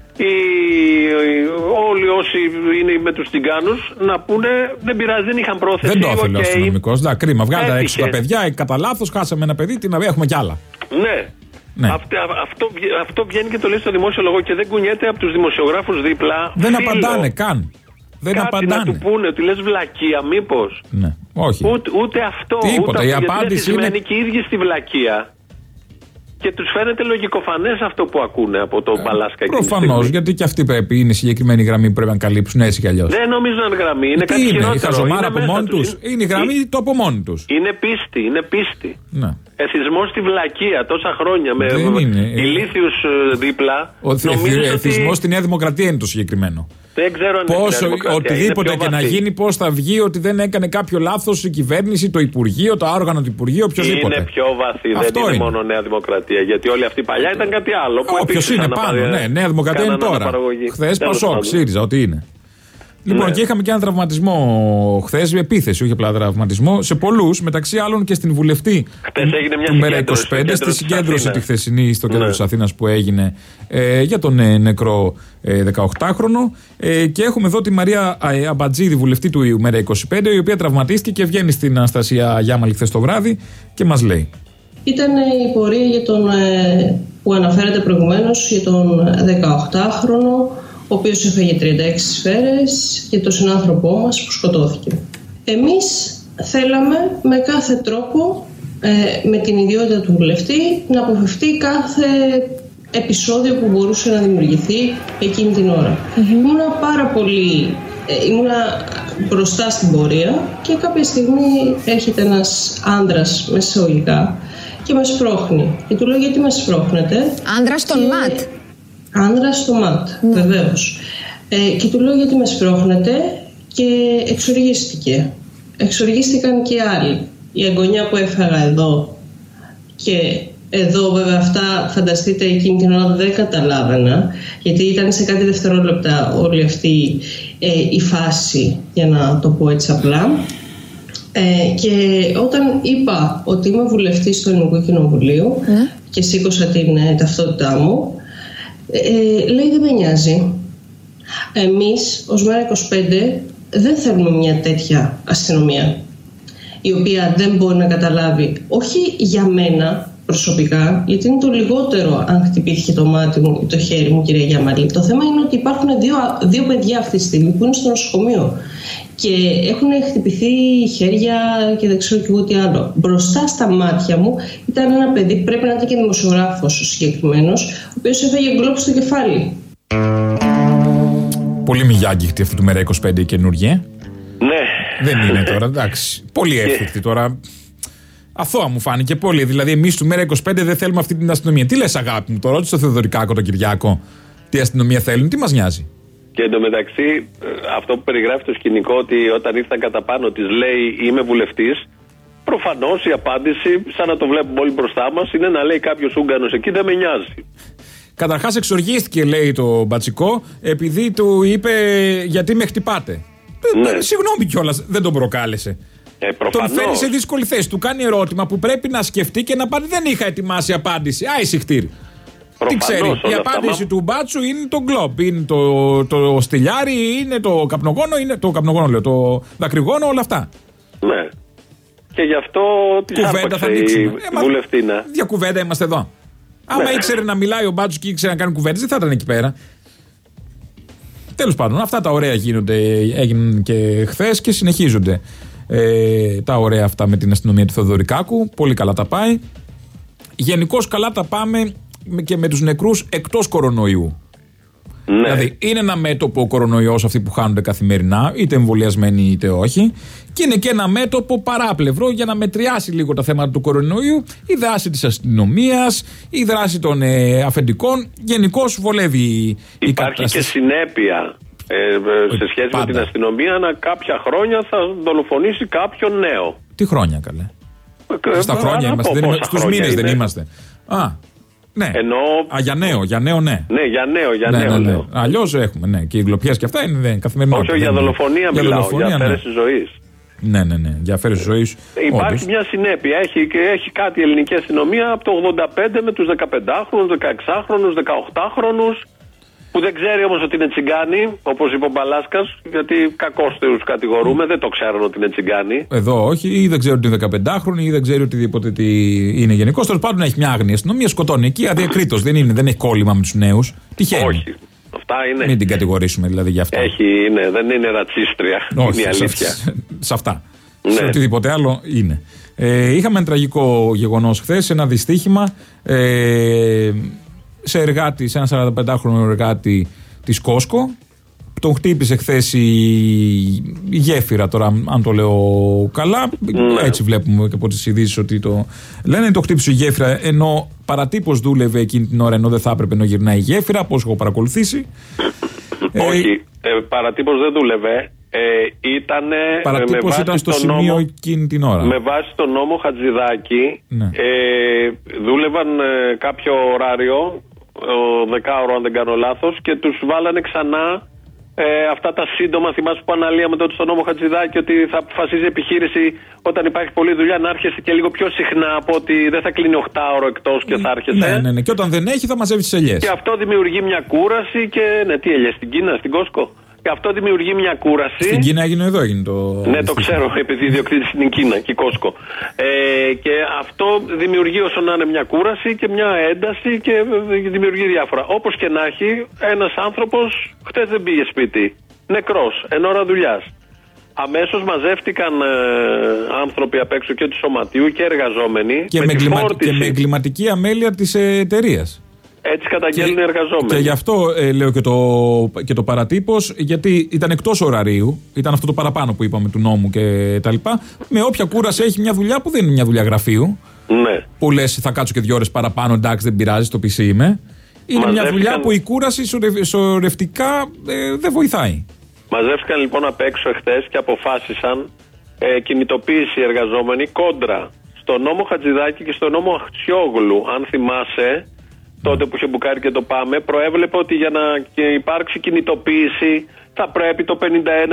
Speaker 11: όλοι όσοι είναι με τους τσιγκάνους, να πούνε δεν πειράζει, δεν είχαν πρόθεση.
Speaker 10: Δεν το ήθελε ο αστυνομικός. Κρίμα, βγάλτε έξω τα παιδιά, κατά λάθος, χάσαμε ένα παιδί, έχουμε κι άλλα.
Speaker 11: Ναι. Αυτό βγαίνει και το λέει στο δημόσιο λόγο και δεν κουνιέται από τους δημοσιογράφους δίπλα.
Speaker 10: Δεν απαντάνε καν. Δεν απαντάνε.
Speaker 11: Να του πούνε ότι λες βλακεία, μήπως?
Speaker 10: Ναι, όχι.
Speaker 11: Ούτε αυτό.
Speaker 10: Τίποτα. Η απάντηση είναι.
Speaker 11: Και οι ίδιοι στη βλακεία. Και τους φαίνεται λογικοφανές αυτό που ακούνε από τον Μπαλάσκα.
Speaker 10: Προφανώς, γιατί και αυτοί πρέπει, είναι συγκεκριμένη γραμμή που πρέπει να καλύψουν έτσι κι αλλιώς.
Speaker 11: Δεν νομίζω να είναι γραμμή. Είναι κάτι χειρότερο.
Speaker 10: Η χαζομάρα από μόνοι τους. Είναι η γραμμή το από μόνοι τους.
Speaker 11: Είναι πίστη.
Speaker 10: Ναι.
Speaker 11: Εθισμός στη βλακεία τόσα χρόνια με ηλίθιους δίπλα.
Speaker 10: Ο εθισμός στη Νέα Δημοκρατία είναι το συγκεκριμένο.
Speaker 11: Δεν ξέρω αν
Speaker 10: οτιδήποτε και να γίνει, πώς θα βγει ότι δεν έκανε κάποιο λάθος η κυβέρνηση, το Υπουργείο, το όργανο του Υπουργείου, οποιοδήποτε.
Speaker 11: Είναι πιο βαθύ, δεν είναι μόνο Νέα Δημοκρατία. Γιατί όλοι αυτοί παλιά ήταν κάτι άλλο.
Speaker 10: Όποιος είναι πάνω, ναι, Νέα Δημοκρατία είναι τώρα. Χθες Πασόκ, ΣΥΡΙΖΑ, ό,τι είναι. Λοιπόν, και είχαμε και έναν τραυματισμό χθες, επίθεση, όχι απλά τραυματισμό, σε πολλούς, μεταξύ άλλων και στην βουλευτή του ΜΕΡΑ25, στη συγκέντρωση τη χθεσινή στο κέντρο της Αθήνας που έγινε για τον νεκρό 18χρονο. Και έχουμε εδώ τη Μαρία Αμπατζίδη, βουλευτή του ΜΕΡΑ25, η οποία τραυματίστηκε και βγαίνει στην Αναστασία Γιάμαλη χθες το βράδυ και μας λέει.
Speaker 16: ήταν η πορεία για τον, που αναφέρατε προηγουμένως, για τον 18χρονο, ο οποίος έφαγε 36 σφαίρες, και τον συνάνθρωπό μας που σκοτώθηκε. Εμείς θέλαμε με κάθε τρόπο, με την ιδιότητα του βουλευτή, να αποφευθεί κάθε επεισόδιο που μπορούσε να δημιουργηθεί εκείνη την ώρα. Ήμουνα πάρα πολύ... ήμουνα μπροστά στην πορεία και κάποια στιγμή έρχεται ένας άντρας με εισαγωγικά και με σπρώχνει. Και του λέω: γιατί με σπρώχνετε?
Speaker 1: Άντρας στον ΜΑΤ.
Speaker 16: Άντρας στο ΜΑΤ, βεβαίως. Και του λέω: γιατί με σπρώχνετε? Και εξοργίστηκε. Εξοργίστηκαν και άλλοι. Η αγωνιά που έφαγα εδώ και εδώ, βέβαια, αυτά φανταστείτε εκείνη την ώρα δεν καταλάβαινα, γιατί ήταν σε κάτι δευτερόλεπτα όλη αυτή η φάση, για να το πω έτσι απλά. Και όταν είπα ότι είμαι βουλευτής του Ελληνικού Κοινοβουλίου και σήκωσα την ταυτότητά μου, λέει: δεν με νοιάζει. Εμείς ως ΜΕΡΑ25 δεν θέλουμε μια τέτοια αστυνομία, η οποία δεν μπορεί να καταλάβει, όχι για μένα προσωπικά, γιατί είναι το λιγότερο αν χτυπήθηκε το μάτι μου ή το χέρι μου, κυρία Γιαμαλή. Το θέμα είναι ότι υπάρχουν δύο παιδιά αυτή τη στιγμή που είναι στο νοσοκομείο και έχουν χτυπηθεί χέρια και δεν ξέρω και εγώ τι άλλο. Μπροστά στα μάτια μου ήταν ένα παιδί, πρέπει να ήταν και δημοσιογράφος ο συγκεκριμένος, ο οποίος έφαγε γκλόπ στο κεφάλι.
Speaker 10: Πολύ μηγιάγκυχτη αυτή του ΜΕΡΑ25 η καινούργια.
Speaker 11: Ναι.
Speaker 10: Δεν είναι τώρα, εντάξει. Πολύ εύθυκτη τώρα. Αθώα μου φάνηκε πολύ. Δηλαδή, εμείς του ΜΕΡΑ25 δεν θέλουμε αυτή την αστυνομία. Τι λες, αγάπη μου, το ρώτησε το Θεοδωρικάκο τον Κυριάκο. Τι αστυνομία θέλουν, τι μας νοιάζει.
Speaker 11: Και εντωμεταξύ, αυτό που περιγράφει το σκηνικό, ότι όταν ήρθαν κατά πάνω της λέει: είμαι βουλευτής. Προφανώς η απάντηση, σαν να το βλέπουμε όλοι μπροστά μας, είναι να λέει κάποιος Ούγγανος εκεί: δεν με νοιάζει.
Speaker 10: Καταρχάς, εξοργίστηκε, λέει το μπατσικό, επειδή του είπε: γιατί με χτυπάτε. Ναι. Συγγνώμη κιόλας, δεν τον προκάλεσε. Τον φέρει σε δύσκολη θέση. Του κάνει ερώτημα που πρέπει να σκεφτεί και να πάρει. Δεν είχα ετοιμάσει απάντηση. Άι χτύρι. Τι ξέρει. Η απάντηση του μπάτσου είναι το γκλόπ, είναι το στυλιάρι, είναι το καπνογόνο, είναι το καπνογόνο, λέω, το δακρυγόνο, όλα αυτά.
Speaker 11: Ναι. Και γι' αυτό τη άρπαξε η βουλευτίνα.
Speaker 10: Για κουβέντα είμαστε εδώ. Άμα ήξερε να μιλάει ο μπάτσου και ήξερε να κάνει κουβέντες, δεν θα ήταν εκεί πέρα. Τέλος πάντων, αυτά τα ωραία έγιναν και χθες και συνεχίζονται. Τα ωραία αυτά με την αστυνομία του Θεοδωρικάκου. Πολύ καλά τα πάει. Γενικώς καλά τα πάμε και με τους νεκρούς εκτός κορονοϊού. Ναι. Δηλαδή είναι ένα μέτωπο ο κορονοϊός, αυτοί που χάνονται καθημερινά, είτε εμβολιασμένοι είτε όχι, και είναι και ένα μέτωπο παράπλευρο για να μετριάσει λίγο τα θέματα του κορονοϊού η δράση της αστυνομίας, η δράση των αφεντικών. Γενικώς βολεύει η κατάσταση.
Speaker 11: Υπάρχει και συνέπεια σε σχέση με την αστυνομία, να κάποια χρόνια θα δολοφονήσει κάποιον νέο.
Speaker 10: Τι χρόνια, καλέ? Στα χρόνια είμαστε, στους μήνες δεν είμαστε. Ναι. Για νέο, ναι.
Speaker 11: Ναι, για νέο.
Speaker 10: Αλλιώς έχουμε, ναι. Και οι γκλοπιές και αυτά είναι καθημερινότητα.
Speaker 11: Όχι, για δολοφονία μιλάω, για αφαίρεση ζωής.
Speaker 10: Ναι, για αφαίρεση ζωής.
Speaker 11: Υπάρχει μια συνέπεια. Έχει κάτι η ελληνική αστυνομία από το 85 με τους 15χρονους, 16χρονους, 18χρονους. Που δεν ξέρει όμως ότι είναι τσιγκάνοι, όπως είπε ο Μπαλάσκας, γιατί κακώς τους κατηγορούμε, δεν το ξέρουν ότι είναι τσιγκάνοι.
Speaker 10: Εδώ όχι, ή δεν ξέρει ότι είναι 15χρονοι, ή δεν ξέρει οτιδήποτε τι είναι γενικώς. Τέλος πάντων έχει μια άγνοια αστυνομία, σκοτώνει εκεί αδιακρίτως. Δεν έχει κόλλημα με τους νέους. Τυχαίνει.
Speaker 11: Όχι. Αυτά είναι.
Speaker 10: Μην την κατηγορήσουμε δηλαδή για αυτά.
Speaker 11: Δεν είναι ρατσίστρια.
Speaker 10: Όχι,
Speaker 11: είναι η αλήθεια.
Speaker 10: Σε αυτά. Ναι. Σε οτιδήποτε άλλο είναι. Είχαμε ένα τραγικό γεγονός χθες, ένα δυστύχημα. Σε ένα 45χρονο εργάτη της Κόσκο. Τον χτύπησε χθες η γέφυρα, τώρα αν το λέω καλά, έτσι βλέπουμε και από τις ειδήσεις ότι το λένε. Το χτύπησε η γέφυρα ενώ παρατύπως δούλευε εκείνη την ώρα, ενώ δεν θα έπρεπε να γυρνάει η γέφυρα, από όσο έχω παρακολουθήσει.
Speaker 11: Όχι, παρατύπως δεν δούλευε.
Speaker 10: Παρατύπως ήταν στο σημείο εκείνη την ώρα.
Speaker 11: Με βάση τον νόμο Χατζηδάκη, δούλευαν κάποιο ωράριο, 10ωρο αν δεν κάνω λάθος, και τους βάλανε ξανά αυτά τα σύντομα. Θυμάσαι που αναλύαμε τότε στον νόμο Χατζηδάκη ότι θα αποφασίζει η επιχείρηση όταν υπάρχει πολλή δουλειά να έρχεσαι και λίγο πιο συχνά, από ότι δεν θα κλείνει 8ωρο εκτός και θα έρχεσαι.
Speaker 10: Ναι. Και όταν δεν έχει θα μαζεύει τις ελιές.
Speaker 11: Και αυτό δημιουργεί μια κούραση και τι ελιές στην Κίνα, στην Κόσκο. Και αυτό δημιουργεί μια κούραση.
Speaker 10: Στην Κίνα έγινε το.
Speaker 11: Ναι, το ξέρω, επειδή ιδιοκτήτης είναι η Κίνα και η Κόσκο. Και αυτό δημιουργεί όσο να είναι μια κούραση και μια ένταση και δημιουργεί διάφορα. Όπως και να έχει, ένας άνθρωπος χτες δεν πήγε σπίτι. Νεκρός, εν ώρα δουλειάς. Αμέσως μαζεύτηκαν άνθρωποι απ' έξω και του σωματείου και εργαζόμενοι.
Speaker 10: Και με εγκληματική αμέλεια της εταιρείας.
Speaker 11: Έτσι καταγγέλνουν οι εργαζόμενοι.
Speaker 10: Και γι' αυτό λέω και το παρατύπος, γιατί ήταν εκτός ωραρίου, ήταν αυτό το παραπάνω που είπαμε του νόμου και τα λοιπά. Με όποια κούραση έχει μια δουλειά που δεν είναι μια δουλειά γραφείου.
Speaker 11: Ναι.
Speaker 10: Που λες θα κάτσω και 2 ώρες παραπάνω, εντάξει δεν πειράζει, στο PC είμαι. Είναι μια δουλειά που η κούραση σωρευτικά δεν βοηθάει.
Speaker 11: Μαζεύτηκαν λοιπόν απ' έξω εχθές και αποφάσισαν κινητοποίηση εργαζόμενοι κόντρα στο νόμο Χατζηδάκη και στο νόμο Αχτσιόγλου. Αν θυμάσαι, τότε που είχε μπουκάρει και το Πάμε, προέβλεπε ότι για να υπάρξει κινητοποίηση θα πρέπει το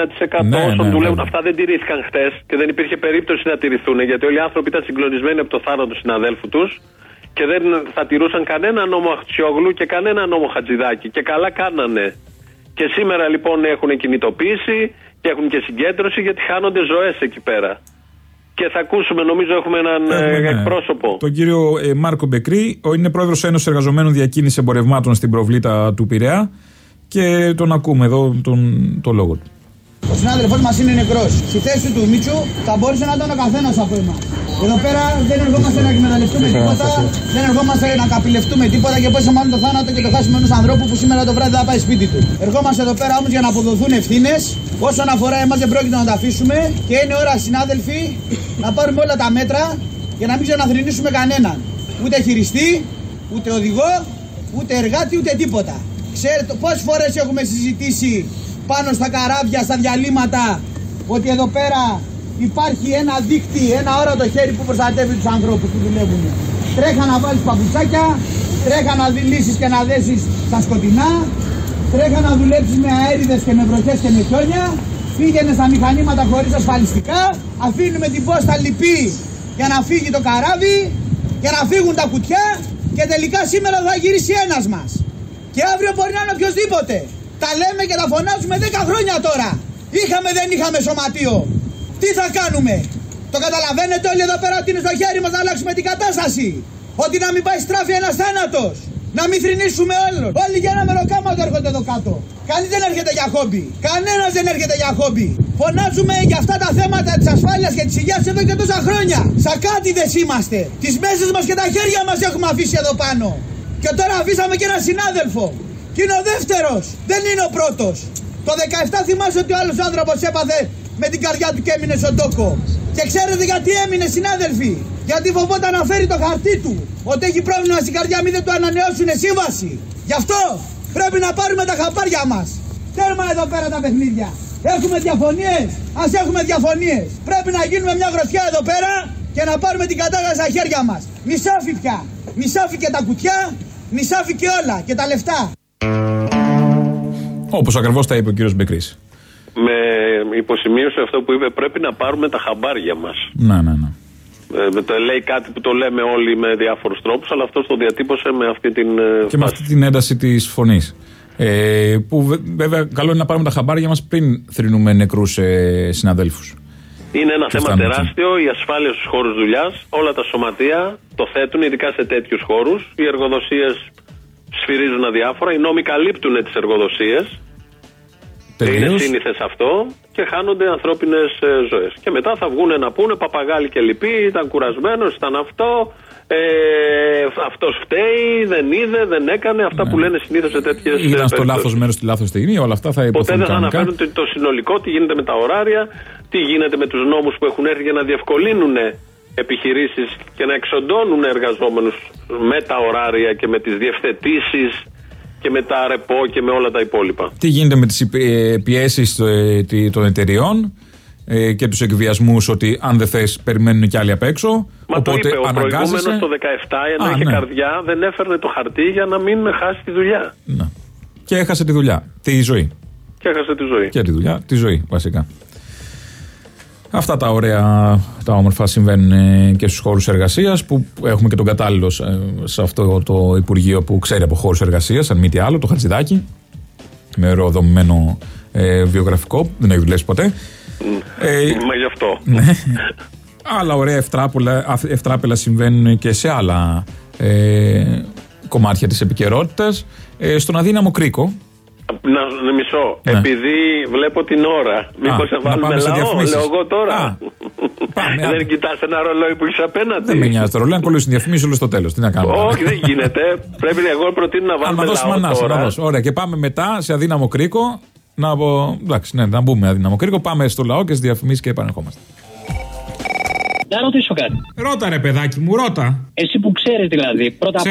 Speaker 11: 51% όσων δουλεύουν. Αυτά δεν τηρήθηκαν χτες και δεν υπήρχε περίπτωση να τηρηθούν, γιατί όλοι οι άνθρωποι ήταν συγκλονισμένοι από το θάνατο του συναδέλφου τους και δεν θα τηρούσαν κανένα νόμο Αχτσιόγλου και κανένα νόμο Χατζηδάκη. Και καλά κάνανε. Και σήμερα λοιπόν έχουν κινητοποίηση και έχουν και συγκέντρωση, γιατί χάνονται ζωές εκεί πέρα. Και θα ακούσουμε, νομίζω έχουμε έναν εκπρόσωπο.
Speaker 10: Τον κύριο Μάρκο Μπεκρή, είναι πρόεδρος Ένωσης Εργαζομένων Διακίνησης Εμπορευμάτων στην Προβλήτα του Πειραιά, και τον ακούμε εδώ το λόγο του.
Speaker 17: Ο συνάδελφός μας είναι νεκρός. Στη θέση του Μίτσου θα μπορούσε να ήταν ο καθένας από εμάς. Εδώ πέρα δεν ερχόμαστε να εκμεταλλευτούμε τίποτα, δεν ερχόμαστε να καπηλευτούμε τίποτα και πόσο μάλλον το θάνατο και το χάσιμο ενός ανθρώπου που σήμερα το βράδυ θα πάει σπίτι του. Ερχόμαστε εδώ πέρα όμως για να αποδοθούν ευθύνες. Όσον αφορά εμάς δεν πρόκειται να τα αφήσουμε και είναι ώρα, συνάδελφοι, να πάρουμε όλα τα μέτρα για να μην ξαναθρηνήσουμε κανέναν. Ούτε χειριστή, ούτε οδηγό, ούτε εργάτη, ούτε τίποτα. Ξέρετε πόσες φορές έχουμε συζητήσει πάνω στα καράβια, στα διαλύματα, ότι εδώ πέρα υπάρχει ένα δίκτυ, ένα όρατο χέρι που προστατεύει τους ανθρώπους που δουλεύουν. Τρέχα να βάλεις παπουτσάκια, τρέχα να λύσεις και να δέσεις στα σκοτεινά, τρέχα να δουλέψεις με αέριδες και με βροχές και με χιόνια, πήγαινε στα μηχανήματα χωρίς ασφαλιστικά, αφήνουμε την πόστα λυπή για να φύγει το καράβι, για να φύγουν τα κουτιά και τελικά σήμερα θα γυρίσει ένας μας. Και αύριο μπορεί να είναι οποιοσδήποτε. Τα λέμε και τα φωνάζουμε 10 χρόνια τώρα. Είχαμε, δεν είχαμε σωματείο. Τι θα κάνουμε? Το καταλαβαίνετε όλοι εδώ πέρα ότι είναι στο χέρι μας να αλλάξουμε την κατάσταση? Ότι να μην πάει στράφη ένας θάνατος. Να μην θρηνήσουμε όλους. Όλοι για ένα μεροκάματο έρχονται εδώ κάτω. Κανείς δεν έρχεται για χόμπι. Κανένας δεν έρχεται για χόμπι. Φωνάζουμε για αυτά τα θέματα της ασφάλειας και της υγείας εδώ και τόσα χρόνια. Σακάτιδες είμαστε. Τις μέσες μας και τα χέρια μας έχουμε αφήσει εδώ πάνω. Και τώρα αφήσαμε και έναν συνάδελφο. Και είναι ο δεύτερος. Δεν είναι ο πρώτος. Το 17 θυμάσαι ότι ο άλλος άνθρωπος έπαθε με την καρδιά του και έμεινε στον τόκο. Και ξέρετε γιατί έμεινε, συνάδελφοι? Γιατί φοβόταν να φέρει το χαρτί του. Ότι έχει πρόβλημα στην καρδιά, μην δεν του ανανεώσουν σύμβαση. Γι' αυτό πρέπει να πάρουμε τα χαπάρια μας. Τέρμα εδώ πέρα τα παιχνίδια. Έχουμε διαφωνίες. Ας έχουμε διαφωνίες. Πρέπει να γίνουμε μια γροθιά εδώ πέρα και να πάρουμε την κατάσταση στα χέρια μας. Μισάφι πια. Μισάφι και τα κουτιά, μισάφι και όλα και τα λεφτά.
Speaker 10: Όπως ακριβώς τα είπε ο κύριος Μπεκρής.
Speaker 11: Με υποσημείωση αυτό που είπε, πρέπει να πάρουμε τα χαμπάρια μας.
Speaker 10: Ναι.
Speaker 11: Λέει κάτι που το λέμε όλοι με διάφορους τρόπους, αλλά αυτός το διατύπωσε με αυτή την
Speaker 10: και με αυτή την ένταση της φωνής. Που βέβαια καλό είναι να πάρουμε τα χαμπάρια μας πριν θρηνούμε νεκρούς συναδέλφους.
Speaker 11: Είναι ένα θέμα τεράστιο, η ασφάλεια στους χώρους δουλειάς. Όλα τα σωματεία το θέτουν, ειδικά σε τέτοιους χώρους. Οι εργοδοσίες σφυρίζουν αδιάφορα, οι νόμοι καλύπτουν τις εργοδοσίες. Είναι σύνηθες αυτό και χάνονται ανθρώπινες ζωές. Και μετά θα βγουν να πούνε παπαγάλοι και λοιποί, ήταν κουρασμένος, ήταν αυτό, αυτός φταίει, δεν είδε, δεν έκανε. Αυτά που λένε συνήθως σε τέτοιες περιπτώσεις.
Speaker 10: Ήταν στο λάθος μέρος, στη λάθος στιγμή, όλα αυτά θα υποθούν.
Speaker 11: Ποτέ δεν θα αναφέρουν το συνολικό, τι γίνεται με τα ωράρια, τι γίνεται με τους νόμους που έχουν έρθει για να διευκολύνουν επιχειρήσεις και να εξοντώνουν εργαζόμενους με τα ωράρια και με τις διευθετήσεις και με τα ρεπό και με όλα τα υπόλοιπα.
Speaker 10: Τι γίνεται με τις πιέσεις των εταιριών και τους εκβιασμούς ότι αν δεν θες περιμένουν κι άλλοι απ' έξω.
Speaker 11: Μα οπότε το είπε ο προηγούμενος το 17, ενώ είχε καρδιά, δεν έφερνε το χαρτί για να μην χάσει τη δουλειά.
Speaker 10: Ναι. Και έχασε τη δουλειά, τη ζωή.
Speaker 11: Και έχασε τη ζωή.
Speaker 10: Και τη δουλειά, τη ζωή βασικά. Αυτά τα ωραία, τα όμορφα συμβαίνουν και στους χώρους εργασίας, που έχουμε και τον κατάλληλο σε αυτό το Υπουργείο που ξέρει από χώρους εργασίας, αν μη τι άλλο, το Χατζηδάκη, με ωραιοδομημένο βιογραφικό. Δεν έχει δουλέψει ποτέ.
Speaker 11: Μα γι' αυτό.
Speaker 10: Ναι. Άλλα ωραία ευτράπελα συμβαίνουν και σε άλλα κομμάτια της επικαιρότητας. Στον αδύναμο κρίκο.
Speaker 11: Να μισώ. Επειδή βλέπω την ώρα. Μήπως να βάλουμε λαό, λέω εγώ τώρα. Δεν κοιτάς ένα ρολόι που έχεις απέναντι.
Speaker 10: Δεν με νοιάζει το ρολόι, αν κολλήσουν διαφημίσεις όλο στο τέλος. Τι να κάνουμε.
Speaker 11: Όχι, δεν γίνεται. Πρέπει εγώ προτείνω να βάλουμε λαό τώρα.
Speaker 10: Ωραία, και πάμε μετά σε αδύναμο κρίκο. Να μπούμε αδύναμο κρίκο. Πάμε στο λαό και στις διαφημίσεις και επανερχόμαστε.
Speaker 18: Να ρωτήσω κάτι.
Speaker 10: Ρώτα ρε παιδάκι μου, ρώτα.
Speaker 18: Εσύ που ξέρεις δηλαδή.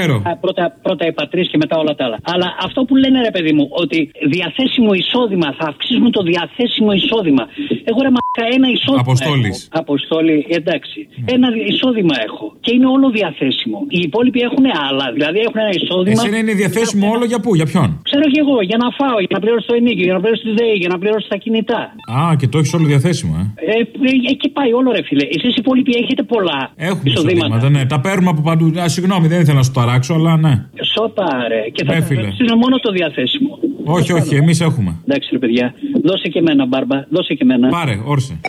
Speaker 18: Πρώτα οι πατρίες και μετά όλα τα άλλα. Αλλά αυτό που λένε ρε παιδί μου, ότι διαθέσιμο εισόδημα, θα αυξήσουμε το διαθέσιμο εισόδημα. Εγώ ρε μαλάκα ένα εισόδημα.
Speaker 10: Αποστόλης.
Speaker 18: Αποστόλη, εντάξει. Ένα εισόδημα έχω. Και είναι όλο διαθέσιμο. Οι υπόλοιποι έχουν άλλα. Δηλαδή έχουν ένα εισόδημα.
Speaker 10: Εσένα είναι διαθέσιμο όλο για πού, για ποιον?
Speaker 18: Ξέρω και εγώ, για να φάω, για να πληρώσω το ενίκιο, για να πληρώσω τη ΔΕΗ, για να πληρώσω τα κινητά.
Speaker 10: Α, και το έχεις όλο διαθέσιμο,
Speaker 18: εκεί πάει όλο ρε φίλε. Εσείς οι υπόλοιποι έχετε πολλά.
Speaker 10: Έχουμε εισοδήματα, ναι. Τα παίρνουμε από παντού. Συγγνώμη, δεν ήθελα να σου ταράξω, αλλά ναι.
Speaker 18: Σώπα ρε. Και θα είναι μόνο το διαθέσιμο.
Speaker 10: Όχι, εμείς έχουμε.
Speaker 18: Εντάξει ρε παιδιά. Δώσε και εμένα, Μπάρμπα. Δώσε και εμένα.
Speaker 10: Πάρε, όρσε.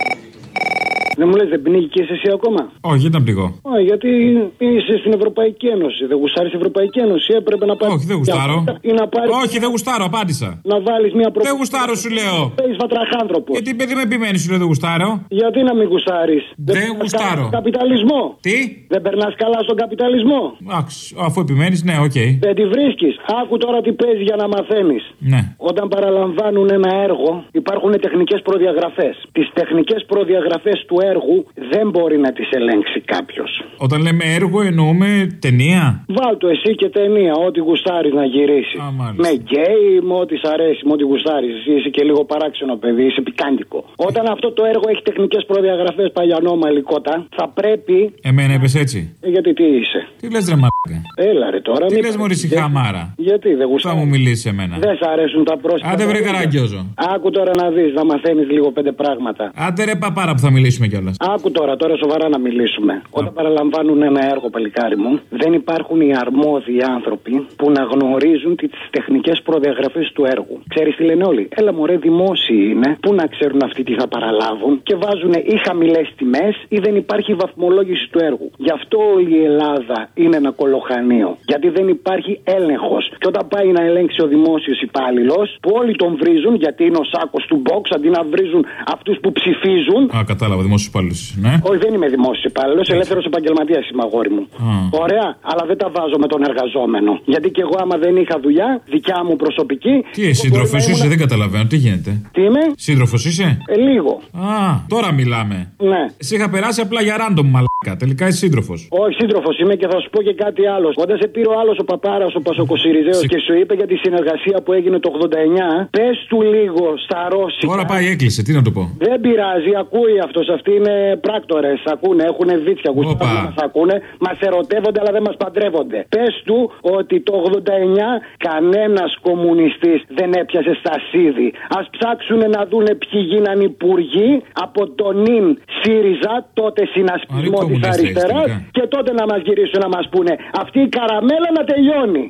Speaker 19: Δεν μου λες, δεν πνίγηκες εσύ ακόμα?
Speaker 10: Όχι, ήταν πληγό.
Speaker 19: Γιατί είσαι στην Ευρωπαϊκή Ένωση. Δεν γουστάρεις την Ευρωπαϊκή Ένωση, έπρεπε να πάρεις.
Speaker 10: Όχι, δεν γουστάρω. Όχι, δεν γουστάρω, απάντησα.
Speaker 19: Να βάλεις μια
Speaker 10: δεν γουστάρω, σου λέω.
Speaker 19: Είσαι βατραχάνθρωπος.
Speaker 10: Γιατί παιδί με επιμένει, σου λέω δεν γουστάρω.
Speaker 19: Γιατί να μην γουστάρεις?
Speaker 10: Δεν γουστάρω.
Speaker 19: Καπιταλισμό.
Speaker 10: Τι?
Speaker 19: Δεν περνάς καλά στον καπιταλισμό.
Speaker 10: Αφού επιμένεις, ναι, οκ.
Speaker 19: Δεν τη βρίσκεις. Άκου τώρα τι παίζει για να μαθαίνεις.
Speaker 10: Ναι.
Speaker 19: Όταν παραλαμβάνουν ένα έργο, υπάρχουν τεχνικές προδιαγραφές. Τις τεχνικές προδιαγραφές του έργου δεν μπορεί να τις ελέγξει κάποιος.
Speaker 10: Όταν λέμε έργο εννοούμε ταινία.
Speaker 19: Βάλτο εσύ και ταινία, ό,τι γουστάρεις να γυρίσεις. Με γκέι, με ό,τι σ' αρέσει, με ό,τι γουστάρεις. Εσύ είσαι και λίγο παράξενο παιδί, είσαι πικάντικο. Όταν αυτό το έργο έχει τεχνικές προδιαγραφές παλιανό μαλικότα, θα πρέπει.
Speaker 10: Εμένα είπες έτσι.
Speaker 19: Γιατί τι είσαι?
Speaker 10: Τι λες ρε μαλάκα?
Speaker 19: Έλα ρε τώρα.
Speaker 10: Τι λες μωρή σιχαμάρα?
Speaker 19: Γιατί δεν γουστάρεις?
Speaker 10: Θα μου μιλήσεις σε μένα.
Speaker 19: Δεν σ' αρέσουν τα πρόσωπα.
Speaker 10: Άντε βρε καραγκιόζο.
Speaker 19: Άκου τώρα να δεις, να μαθαίνεις λίγο 5 πράγματα.
Speaker 10: Άντε ρε παπάρα που θα μιλήσουμε κιόλας.
Speaker 19: Άκου τώρα σοβαρά να μιλήσουμε. Όταν παραλαμβάνουν ένα έργο, παλικάρι μου, δεν υπάρχουν οι αρμόδιοι άνθρωποι που να γνωρίζουν τις τεχνικές προδιαγραφές του έργου. Ξέρεις τι λένε όλοι? Έλα μωρέ, δημόσιοι είναι. Πού να ξέρουν αυτοί τι θα παραλάβουν? Και βάζουν ή χαμηλές τιμές ή δεν υπάρχει βαθμολόγηση του έργου. Γι' αυτό όλη η Ελλάδα είναι ένα κολοχανίο. Γιατί δεν υπάρχει έλεγχος. Και όταν πάει να ελέγξει ο δημόσιος υπάλληλος, που όλοι τον βρίζουν γιατί είναι ο σάκος του box, αντί να βρίζουν αυτούς που ψηφίζουν.
Speaker 10: Α, κατάλαβα, δημόσιος υπάλληλος. Ναι.
Speaker 19: Όχι, δεν είμαι δημόσιος υπάλληλος, ελεύθερος επαγγελματίας είμαι, αγόρι μου. Ωραία, αλλά δεν τα βάζω με τον εργαζόμενο. Γιατί και εγώ, άμα δεν είχα δουλειά, δικιά μου προσωπική.
Speaker 10: Τι είσαι, σύντροφος είσαι, δεν καταλαβαίνω, τι γίνεται.
Speaker 19: Τι είμαι?
Speaker 10: Σύντροφος είσαι?
Speaker 19: Λίγο.
Speaker 10: Α, τώρα μιλάμε.
Speaker 19: Ναι.
Speaker 10: Σε είχα περάσει απλά για random μαλάκα. Τελικά είσαι σύντροφος.
Speaker 19: Όχι, σύντροφος είμαι και θα σου πω και κάτι άλλο. Όταν σε πήρε ο άλλος ο παπάρας, ο Πασοκοσυριζέος και σου είπε για τη συνεργασία που έγινε το 89, πες του λίγο στα ρώσικα.
Speaker 10: Τώρα πάει, έκλεισε, τι να του πω.
Speaker 19: Δεν πειράζει, ακούει αυτός. Αυτοί είναι πράκτορες, ακούνε, έχουν βίτσια, γουστάρουν, μας ακούνε, μας ερωτεύονται αλλά δεν μας παντρεύονται. Πες του ότι το 89 κανένας κομμουνιστής δεν έπιασε στασίδι. Ας ψάξουνε να δούνε ποιοι γίναν υπουργοί από τον νυν ΣΥΡΙΖΑ, τότε συνασπισμό της αριστεράς, και τότε να μας γυρίσουν να μας πούνε αυτή η καραμέλα να τελειώνει.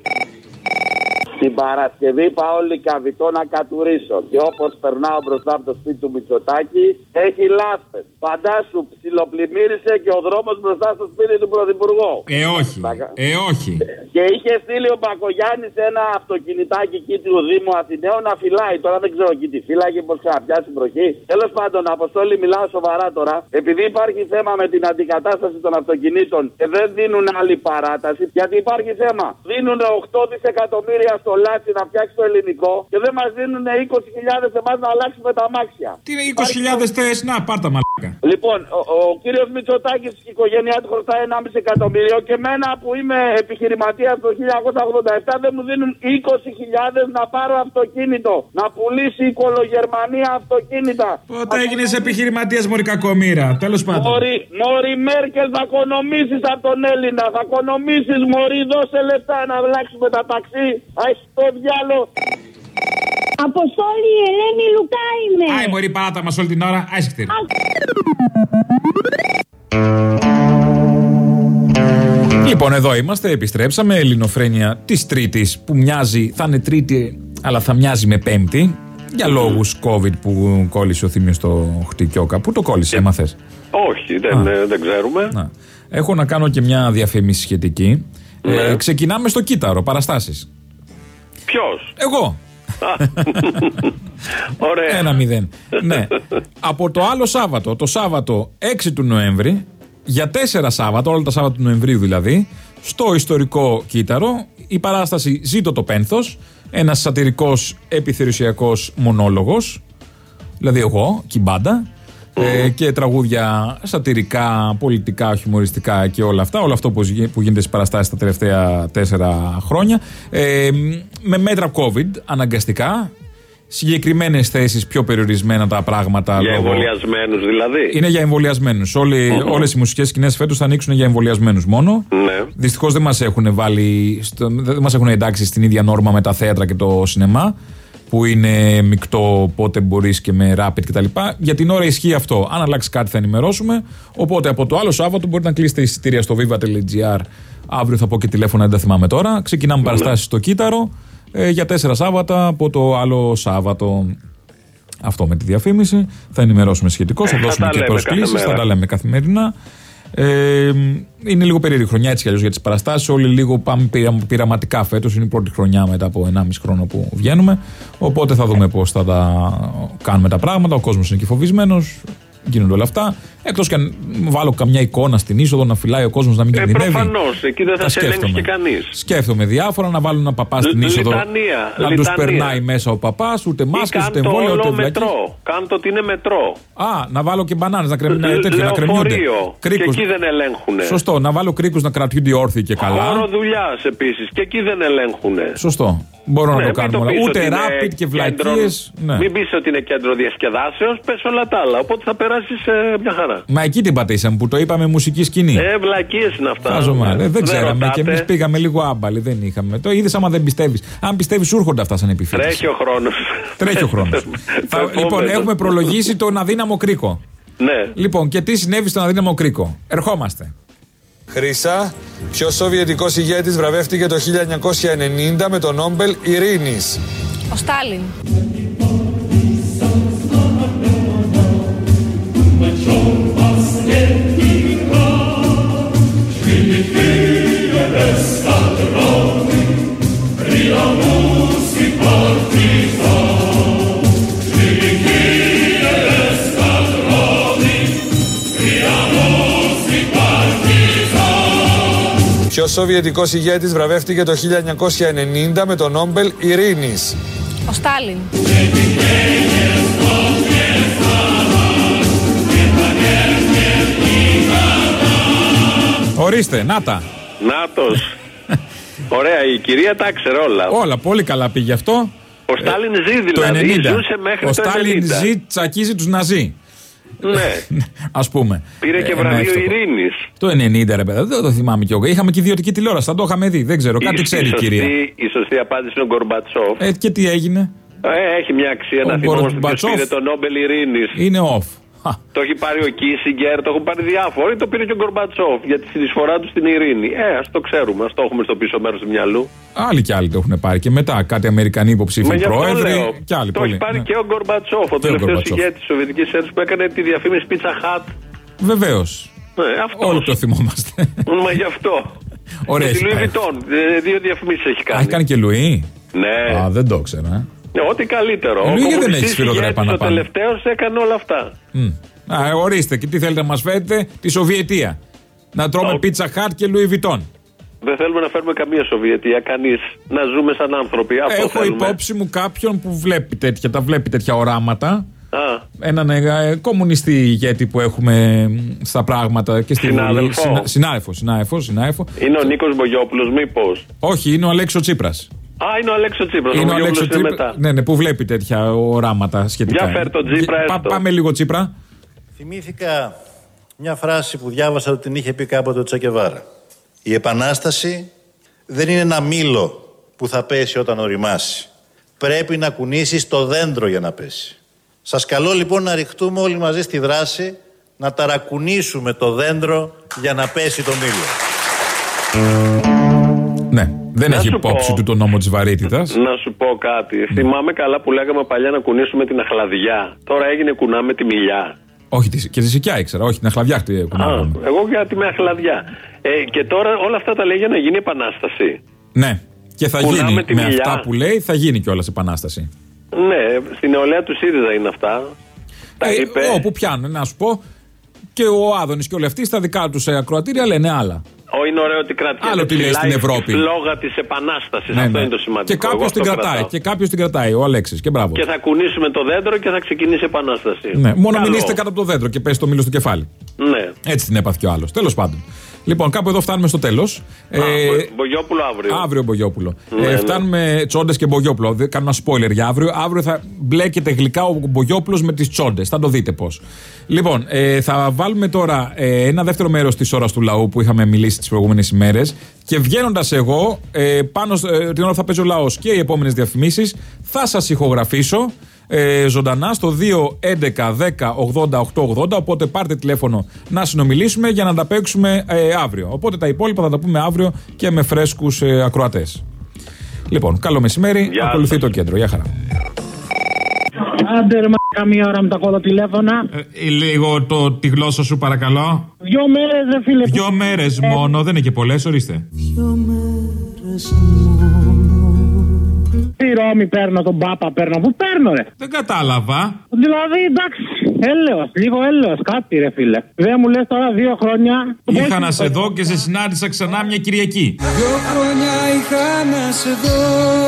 Speaker 20: Την Παρασκευή πάω Λυκαβητό να κατουρίσω. Και όπως περνάω μπροστά από το σπίτι του Μητσοτάκη, έχει λάσπες. Φαντάσου, ψιλοπλημμύρισε και ο δρόμος μπροστά στο σπίτι του Πρωθυπουργού.
Speaker 10: Όχι.
Speaker 20: Και είχε στείλει ο Μπακογιάννης ένα αυτοκινητάκι εκεί του Δήμου Αθηναίων να φυλάει. Τώρα δεν ξέρω εκεί τι φύλαγε, πως ξαναπιάσει βροχή. Τέλος πάντων, Αποστόλη, μιλάω σοβαρά τώρα. Επειδή υπάρχει θέμα με την αντικατάσταση των αυτοκινήτων και δεν δίνουν άλλη παράταση, γιατί υπάρχει θέμα. Δίνουν 8 δισεκατομμύρια στο Λάτσι να φτιάξει το ελληνικό και δεν μας δίνουν 20.000 εμάς να αλλάξουμε τα αμάξια.
Speaker 10: Τι είναι 20.000 θέσεις, να πάρτα μαλάκα.
Speaker 20: Λοιπόν, ο κύριος Μητσοτάκης και η οικογένειά του χρωστάει 1,5 εκατομμύριο και εμένα που είμαι επιχειρηματίας το 1987 δεν μου δίνουν 20.000 να πάρω αυτοκίνητο. Να πουλήσει η Κολογερμανία αυτοκίνητα.
Speaker 10: Πότε έγινες επιχειρηματίας, μωρή κακομοίρα, τέλος πάντων.
Speaker 20: Μωρή Μέρκελ, θα οικονομήσεις από τον Έλληνα. Θα οικονομήσεις, μωρή, δώσε λεφτά να αλλάξουμε τα ταξί. Αχ, το διάλο.
Speaker 21: Αποστόλη, Ελένη Λουκά είμαι.
Speaker 10: Άι, μωρή, πάτα μας όλη την ώρα. Άισχτη. Λοιπόν, εδώ είμαστε, επιστρέψαμε. Ελληνοφρένεια της Τρίτης που μοιάζει, θα είναι Τρίτη, αλλά θα μοιάζει με Πέμπτη. Για λόγους COVID που κόλλησε ο Θήμιος στο χτυκιόκα. Πού το κόλλησε, έμαθες?
Speaker 11: Όχι, δεν ξέρουμε.
Speaker 10: Να. Έχω να κάνω και μια διαφήμιση σχετική. Ξεκινάμε στο Κύτταρο, παραστάσεις.
Speaker 11: Ποιος?
Speaker 10: Εγώ.
Speaker 11: Ωραία.
Speaker 10: 1-0. Ναι. Από το άλλο Σάββατο, το Σάββατο 6 του Νοέμβρη, για 4 Σάββατα, όλα τα Σάββατα του Νοεμβρίου δηλαδή, στο ιστορικό Κύτταρο, η παράσταση «Ζήτω το πένθος», ένας σατιρικός επιθεωρησιακός μονόλογος, δηλαδή εγώ, κυμπάντα, και τραγούδια σατιρικά, πολιτικά, χιουμοριστικά και όλα αυτά. Όλο αυτό που γίνεται στις παραστάσεις τα τελευταία 4 χρόνια. Με μέτρα COVID αναγκαστικά. Συγκεκριμένες θέσεις, πιο περιορισμένα τα πράγματα.
Speaker 11: Για εμβολιασμένους δηλαδή.
Speaker 10: Είναι για εμβολιασμένους. Όλες οι μουσικές σκηνές φέτος θα ανοίξουν για εμβολιασμένους μόνο. Ναι. Δυστυχώς δεν μας έχουν δεν μας έχουν εντάξει στην ίδια νόρμα με τα θέατρα και το σινεμά, που είναι μεικτό, πότε μπορείς και με rapid κτλ. Για την ώρα ισχύει αυτό. Αν αλλάξει κάτι θα ενημερώσουμε. Οπότε από το άλλο Σάββατο μπορείτε να κλείσετε εισιτήρια στο viva.gr. Αύριο θα πω και τηλέφωνα, δεν τα θυμάμαι τώρα. Ξεκινάμε παραστάσεις στο Κύτταρο για 4 Σάββατα από το άλλο Σάββατο. Αυτό με τη διαφήμιση. Θα ενημερώσουμε σχετικώς. Θα δώσουμε και προσκλήσεις. Θα τα λέμε καθημερινά. Είναι λίγο περίεργη χρονιά έτσι κι αλλιώς για τις παραστάσεις. Όλοι λίγο πάμε πειραματικά φέτος. Είναι η πρώτη χρονιά μετά από 1,5 χρόνο που βγαίνουμε. Οπότε θα δούμε πώς θα τα κάνουμε τα πράγματα. Ο κόσμος είναι και φοβισμένος. Γίνονται όλα αυτά. Εκτός και αν βάλω καμιά εικόνα στην είσοδο να φυλάει ο κόσμος να μην κινδυνεύει.
Speaker 11: Προφανώς, εκεί δεν θα σε ελέγξει και κανείς.
Speaker 10: Σκέφτομαι διάφορα, να βάλουν ένα παπά στην είσοδο. Να τους περνάει μέσα ο παπάς, ούτε μάσκες, ούτε εμβόλια, ούτε βλακίες.
Speaker 11: Κάντε ότι είναι μετρό.
Speaker 10: Να βάλω και μπανάνες να κρεμιούνται.
Speaker 11: Και εκεί δεν ελέγχουνε.
Speaker 10: Σωστό, να βάλω κρίκους να κρατιούνται όρθιοι και καλά.
Speaker 11: Χώρο δουλειάς επίσης. Και εκεί δεν ελέγχουνε.
Speaker 10: Σωστό. Μπορώ να το κάνουμε όλα. Ούτε rapid και βλακίες.
Speaker 11: Μην πεις ότι είναι κέντρο διασκεδάσεως, πες όλα τα άλλα. Οπότε θα περάσεις μια χαρά.
Speaker 10: Μα εκεί την πατήσαμε που το είπαμε μουσική σκηνή.
Speaker 11: Βλακίες είναι αυτά.
Speaker 10: Δεν ξέραμε και εμείς πήγαμε λίγο άμπαλοι. Δεν είχαμε. Το είδες άμα δεν πιστεύεις. Αν πιστεύεις, σου έρχονται αυτά σαν επιφύλαξη.
Speaker 11: Τρέχει
Speaker 10: ο χρόνος. Λοιπόν, έχουμε προλογίσει τον αδύναμο κρίκο.
Speaker 11: Ναι.
Speaker 10: Λοιπόν, και τι συνέβη στον αδύναμο κρίκο. Ερχόμαστε.
Speaker 21: Χρύσα, ποιος Σοβιετικός ηγέτης βραβεύτηκε το 1990 με τον Νόμπελ Ειρήνης?
Speaker 22: Ο Στάλιν.
Speaker 21: Ποιος Σοβιετικός ηγέτης βραβεύτηκε το 1990 με τον Νόμπελ Ειρήνης?
Speaker 22: Ο Στάλιν.
Speaker 10: Ορίστε, νάτα.
Speaker 11: Νάτος. Ωραία, η κυρία τα ξέρε όλα.
Speaker 10: Όλα, πολύ καλά πήγε αυτό.
Speaker 11: Ο Στάλιν ζει δηλαδή, ζούσε μέχρι το 90.
Speaker 10: Ο Στάλιν ζει, τσακίζει τους Ναζί.
Speaker 11: Ναι.
Speaker 10: Ας πούμε.
Speaker 11: Πήρε και βραβείο Ειρήνης.
Speaker 10: Το 90, ρε παιδά, δεν το θυμάμαι κι εγώ. Είχαμε και ιδιωτική τηλεόραση, θα το είχαμε δει. Δεν ξέρω, κάτι ξέρει η κυρία.
Speaker 11: Η σωστή απάντηση είναι ο Γκορμπατσόφ.
Speaker 10: Και τι έγινε?
Speaker 11: Έχει μια αξία να θυμόμαστε ποιος πήρε το Νόμπελ Ειρήνης.
Speaker 10: Είναι off.
Speaker 11: Το έχει πάρει ο Κίσιγκερ, το έχουν πάρει διάφοροι, το πήρε και ο Γκορμπατσόφ για τη συνεισφορά του στην ειρήνη. Ας το ξέρουμε, ας το έχουμε στο πίσω μέρος του μυαλού.
Speaker 10: Άλλοι κι άλλοι το έχουν πάρει και μετά. Κάτι Αμερικανοί υποψήφοι πρόεδροι και άλλοι.
Speaker 11: Το έχει πάρει και ο Γκορμπατσόφ, ο τελευταίος ηγέτης της Σοβιετικής Ένωσης που έκανε τη διαφήμιση Pizza Hut.
Speaker 10: Βεβαίως. Όλοι το θυμόμαστε.
Speaker 11: Μα γι' αυτό.
Speaker 10: Ωραία.
Speaker 11: Τη Λουί Βιτόν. 2 διαφημίσεις έχει κάνει.
Speaker 10: Έχει κάνει και Λουί.
Speaker 11: Ναι.
Speaker 10: Δεν το ξέρα.
Speaker 11: Ό,τι καλύτερο.
Speaker 10: Ο Λουί δεν έχει σφυροδρέπα πάνω.
Speaker 11: Ο τελευταίος έκανε όλα αυτά.
Speaker 10: Ορίστε, και τι θέλετε να μας φέρετε? Τη Σοβιετία. Να τρώμε Pizza Hut και Louis Vuitton. Δεν
Speaker 11: θέλουμε να φέρουμε καμία Σοβιετία, κανείς. Να ζούμε σαν άνθρωποι.
Speaker 10: Έχω υπόψη μου κάποιον που τα βλέπει τέτοια οράματα. Έναν κομμουνιστή ηγέτη που έχουμε στα πράγματα και στη Βουλή. Συνάδελφο.
Speaker 11: Είναι ο Νίκος Μπογιόπουλος, μήπως?
Speaker 10: Όχι, είναι ο Αλέξης Τσίπρας.
Speaker 11: Είναι ο Αλέξης Τσίπρας. Είναι ο Αλέξης Τσίπρας.
Speaker 10: Ναι, που βλέπει τέτοια οράματα σχετικά.
Speaker 11: Για φέρ τον Τσίπρα.
Speaker 10: Πάμε λίγο Τσίπρα.
Speaker 23: Θυμήθηκα μια φράση που διάβασα ότι την είχε πει κάποτε ο Τσε Γκεβάρα. Η επανάσταση δεν είναι ένα μήλο που θα πέσει όταν οριμάσει. Πρέπει να κουνήσεις το δέντρο για να πέσει. Σας καλώ λοιπόν να ρηχτούμε όλοι μαζί στη δράση, να ταρακουνήσουμε το δέντρο για να πέσει το μήλο.
Speaker 10: Ναι. Δεν έχει υπόψη του το νόμο της βαρύτητας.
Speaker 11: Να σου πω κάτι. Θυμάμαι καλά που λέγαμε παλιά να κουνήσουμε την αχλαδιά. Τώρα έγινε κουνάμε τη μιλιά.
Speaker 10: Όχι, και τη σικιά ήξερα. Όχι, την αχλαδιά κουνάμε.
Speaker 11: Εγώ γιατί με αχλαδιά. Και τώρα όλα αυτά τα λέει για να γίνει επανάσταση.
Speaker 10: Ναι. Και θα
Speaker 11: κουνάμε
Speaker 10: γίνει. Με αυτά που λέει θα γίνει κιόλας επανάσταση.
Speaker 11: Ναι, στην νεολαία του ΣΥΡΙΖΑ είναι αυτά. Τα είπε.
Speaker 10: Όπου πιάνουν, να σου πω. Και ο Άδωνης και όλοι αυτοί στα δικά τους ακροατήρια λένε άλλα.
Speaker 11: Είναι ωραίο ότι κρατάει.
Speaker 10: Άλλο τι λέει στην Ευρώπη.
Speaker 11: Λόγα της επανάστασης. Αυτό είναι το σημαντικό.
Speaker 10: Και κάποιος την κρατάει. Και κάποιος την κρατάει. Ο Αλέξης. Και μπράβο.
Speaker 11: Και θα κουνήσουμε το δέντρο και θα ξεκινήσει η επανάσταση.
Speaker 10: Ναι. Μόνο μην είστε κάτω από το δέντρο και πέσει το μήλο στο κεφάλι.
Speaker 11: Ναι.
Speaker 10: Έτσι την έπαθε κι ο άλλος. Τέλος πάντων. Λοιπόν, κάπου εδώ φτάνουμε στο τέλος.
Speaker 11: Μπογιόπουλο αύριο.
Speaker 10: Αύριο Μπογιόπουλο. Φτάνουμε τσόντες και Μπογιόπουλο. Κάνω ένα spoiler για αύριο. Αύριο θα μπλέκεται γλυκά ο Μπογιόπουλος με τις τσόντες. Θα το δείτε πώς. Λοιπόν, θα βάλουμε τώρα ένα δεύτερο μέρος της ώρας του λαού που είχαμε μιλήσει τις προηγούμενες ημέρες. Και βγαίνοντας εγώ, πάνω την ώρα θα παίζει ο λαός και οι επόμενες διαφημίσεις, θα σας ηχογραφήσω. Ζωντανά στο 2-11-10-80-8-80. Οπότε πάρτε τηλέφωνο να συνομιλήσουμε για να τα παίξουμε αύριο. Οπότε τα υπόλοιπα θα τα πούμε αύριο και με φρέσκους ακροατές. Λοιπόν, καλό μεσημέρι. Ακολουθεί το κέντρο. Γεια χαρά.
Speaker 3: Άντε ρε καμία ώρα με τα κόλλα τηλέφωνα.
Speaker 10: Λίγο τη γλώσσα σου παρακαλώ.
Speaker 3: 2 μέρες ρε φίλε.
Speaker 10: 2 μέρες μόνο, δεν είναι και πολλές, ορίστε.
Speaker 3: 2 μέρες μόνο. Τι Ρώμη παίρνω, τον Πάπα παίρνω, πού παίρνω ρε.
Speaker 10: Δεν κατάλαβα.
Speaker 3: Δηλαδή εντάξει, έλεος, λίγο έλεος, κάτι ρε φίλε. Δεν μου λες τώρα 2 χρόνια.
Speaker 10: Είχα να σε δω και σε συνάντησα ξανά μια Κυριακή.
Speaker 4: 2 χρόνια είχα να σε δω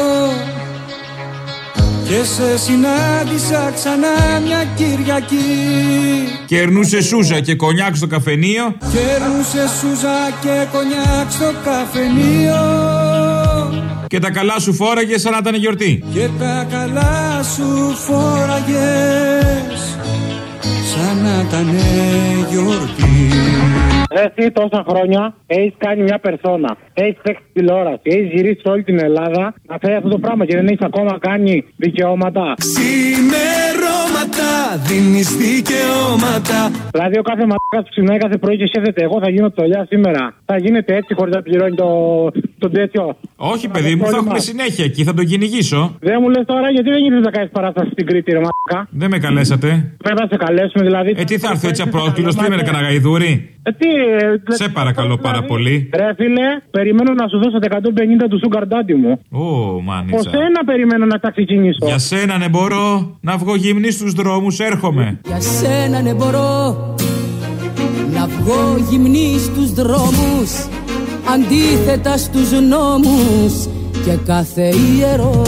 Speaker 4: και σε συνάντησα ξανά μια Κυριακή.
Speaker 10: Κερνούσε σούζα και κονιάκ στο καφενείο.
Speaker 4: Κερνούσε σούζα και κονιάκ στο καφενείο.
Speaker 10: Και τα καλά σου φόραγες σαν να ήταν γιορτή.
Speaker 4: Και τα καλά σου φόραγες σαν να ήταν γιορτή.
Speaker 3: Εσύ τόσα χρόνια έχεις κάνει μια περσόνα. Έχεις παίξει τηλεόραση. Έχεις γυρίσει σε όλη την Ελλάδα να φέρει αυτό το πράγμα και δεν έχεις ακόμα κάνει δικαιώματα.
Speaker 4: Ξημερώματα δίνεις δικαιώματα.
Speaker 3: Δηλαδή ο κάθε μαλάκας που ξυπνάει κάθε πρωί και σκέφτεται εγώ θα γίνω τσολιά σήμερα. Θα γίνεται έτσι χωρίς να πληρώνει το τέτοιο.
Speaker 10: Όχι παιδί μου, θα έχουμε συνέχεια εκεί, θα τον κυνηγήσω.
Speaker 3: Δεν μου λες τώρα γιατί δεν γίνεται να κάνεις παράσταση στην Κρήτη ρε μαλάκα.
Speaker 10: Δεν με καλέσατε.
Speaker 3: Πρέπει να σε καλέσουμε δηλαδή.
Speaker 10: Τι θα έρθω έτσι απρόσκυλος, τι είμαι κανένα γαϊδούρι. Σε παρακαλώ πάρα πολύ.
Speaker 3: Ρε φίλε, περιμένω να σου δώσω τα 150 του Sugar Daddy μου.
Speaker 10: Μάνιτσα.
Speaker 3: Από σένα περιμένω να τα ξεκινήσω.
Speaker 10: Για σένα ναι μπορώ να βγω γυμνή στους δρόμους, έρχομαι.
Speaker 6: Για σένα ναι μπορώ να βγω γυμνή στους δρόμους, αντίθετα στους νόμους και κάθε ιερό.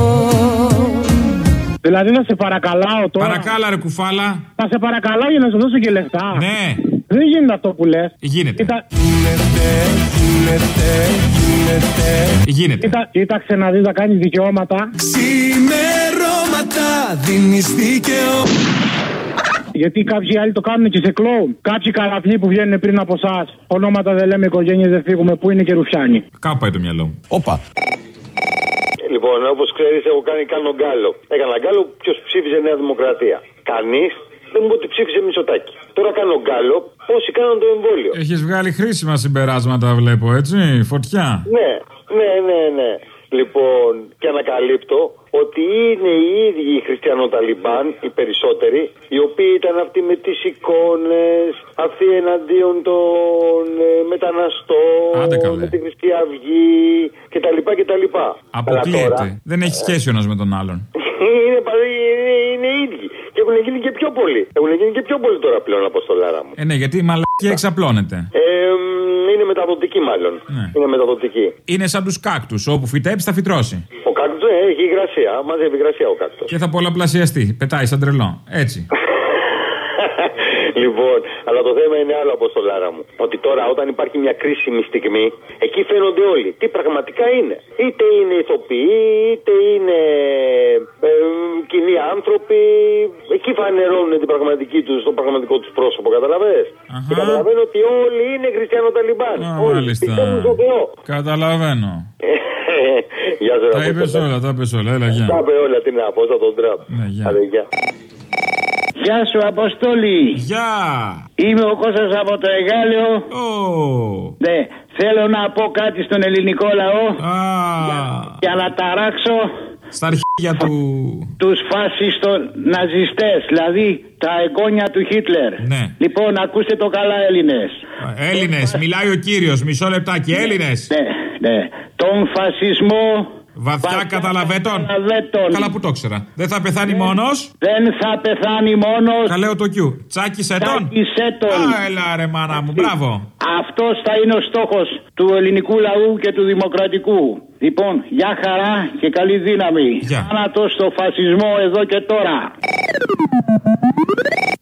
Speaker 3: Δηλαδή θα σε παρακαλάω τώρα.
Speaker 10: Παρακάλα ρε κουφάλα.
Speaker 3: Θα σε παρακαλάω για να σου δώσω και λεφτά.
Speaker 10: Ναι.
Speaker 3: Δεν γίνεται αυτό που λες.
Speaker 10: Γίνεται.
Speaker 4: Γίνεται.
Speaker 3: Κοίταξε να δεις να κάνεις δικαιώματα.
Speaker 4: Ξημερώματα δίνεις δικαιώματα.
Speaker 3: Γιατί κάποιοι άλλοι το κάνουν και σε κλόουν. Κάποιοι καραφλοί που βγαίνουν πριν από εσάς. Ονόματα δεν λέμε, οικογένειες δεν φύγουμε. Πού είναι και ρουφιάνοι.
Speaker 10: Κάπου πάει το μυαλό μου.
Speaker 24: Όπα.
Speaker 25: Λοιπόν, όπως ξέρεις, έχω κάνει γκάλο. Έκανα γκάλο, ποιος ψήφιζε Νέα Δημοκρατία. Κανείς δεν μου είπε ότι ψήφιζε Μητσοτάκη. Τώρα κάνω γκάλο, πόσοι κάνουν το εμβόλιο.
Speaker 10: Έχεις βγάλει χρήσιμα συμπεράσματα, βλέπω, έτσι. Φωτιά.
Speaker 25: Ναι. Λοιπόν, και ανακαλύπτω ότι είναι οι ίδιοι οι χριστιανοταλιμπάν, οι περισσότεροι, οι οποίοι ήταν αυτοί με τις εικόνες, αυτοί εναντίον των μεταναστών, με τη Χρυσή Αυγή κτλ.
Speaker 10: Αποκλείεται. Δεν έχει σχέση ο ένας με τον άλλον.
Speaker 25: Είναι ίδιοι. Και έχουν γίνει και πιο πολλοί. Έχουν γίνει και πιο πολλοί τώρα πλέον, Αποστολάρα μου.
Speaker 10: Ναι, γιατί η μαλακία εξαπλώνεται.
Speaker 25: Είναι μεταδοτική μάλλον.
Speaker 10: Ναι.
Speaker 25: Είναι μεταδοτική.
Speaker 10: Είναι σαν τους κάκτους, όπου φυτέψει θα φυτρώσει.
Speaker 25: Ο κάκτος έχει υγρασία, μαζεύει υγρασία ο κάκτος.
Speaker 10: Και θα πολλαπλασιαστεί, πετάει σαν τρελό, έτσι.
Speaker 25: Λοιπόν, αλλά το θέμα είναι άλλο, Αποστολάρα μου. Ότι τώρα όταν υπάρχει μια κρίσιμη στιγμή, εκεί φαίνονται όλοι. Τι πραγματικά είναι. Είτε είναι ηθοποιοί, είτε είναι κοινοί άνθρωποι. Εκεί φανερώνουν το πραγματικό τους πρόσωπο, καταλαβαίνεις. Και καταλαβαίνω ότι όλοι είναι χριστιανοταλιμπάν.
Speaker 10: Μάλιστα. Καταλαβαίνω.
Speaker 25: Γεια σας,
Speaker 10: τα είπες όλα, έλα, γεια.
Speaker 25: Τα είπε όλα, τι να πω, θα τον τραπ.
Speaker 10: Ναι,
Speaker 25: γεια.
Speaker 3: Γεια σου, Αποστόλη.
Speaker 10: Γεια.
Speaker 3: Είμαι ο Κώστας από το Εγάλεο.
Speaker 10: Oh.
Speaker 3: Ναι,
Speaker 2: Θέλω να πω κάτι στον ελληνικό λαό για να ταράξω
Speaker 10: στα αρχίδια
Speaker 2: τους φασιστοναζιστές, δηλαδή τα εγγόνια του Χίτλερ.
Speaker 10: Ναι.
Speaker 2: Λοιπόν, ακούστε το καλά, Έλληνες.
Speaker 10: Έλληνες, μιλάει ο κύριος, μισό λεπτάκι, Έλληνες.
Speaker 2: Ναι. Τον φασισμό
Speaker 10: βαθιά καταλαβέτων. Καλά που το ξέρα. Δεν θα πεθάνει μόνος.
Speaker 2: Δεν θα πεθάνει μόνος.
Speaker 10: Καλέω το Q. Τσάκισε τον. Έλα ρε μάνα μου, μπράβο.
Speaker 2: Αυτός θα είναι ο στόχος του ελληνικού λαού και του δημοκρατικού. Λοιπόν, γεια χαρά και καλή δύναμη. Θάνατος στο φασισμό εδώ και τώρα.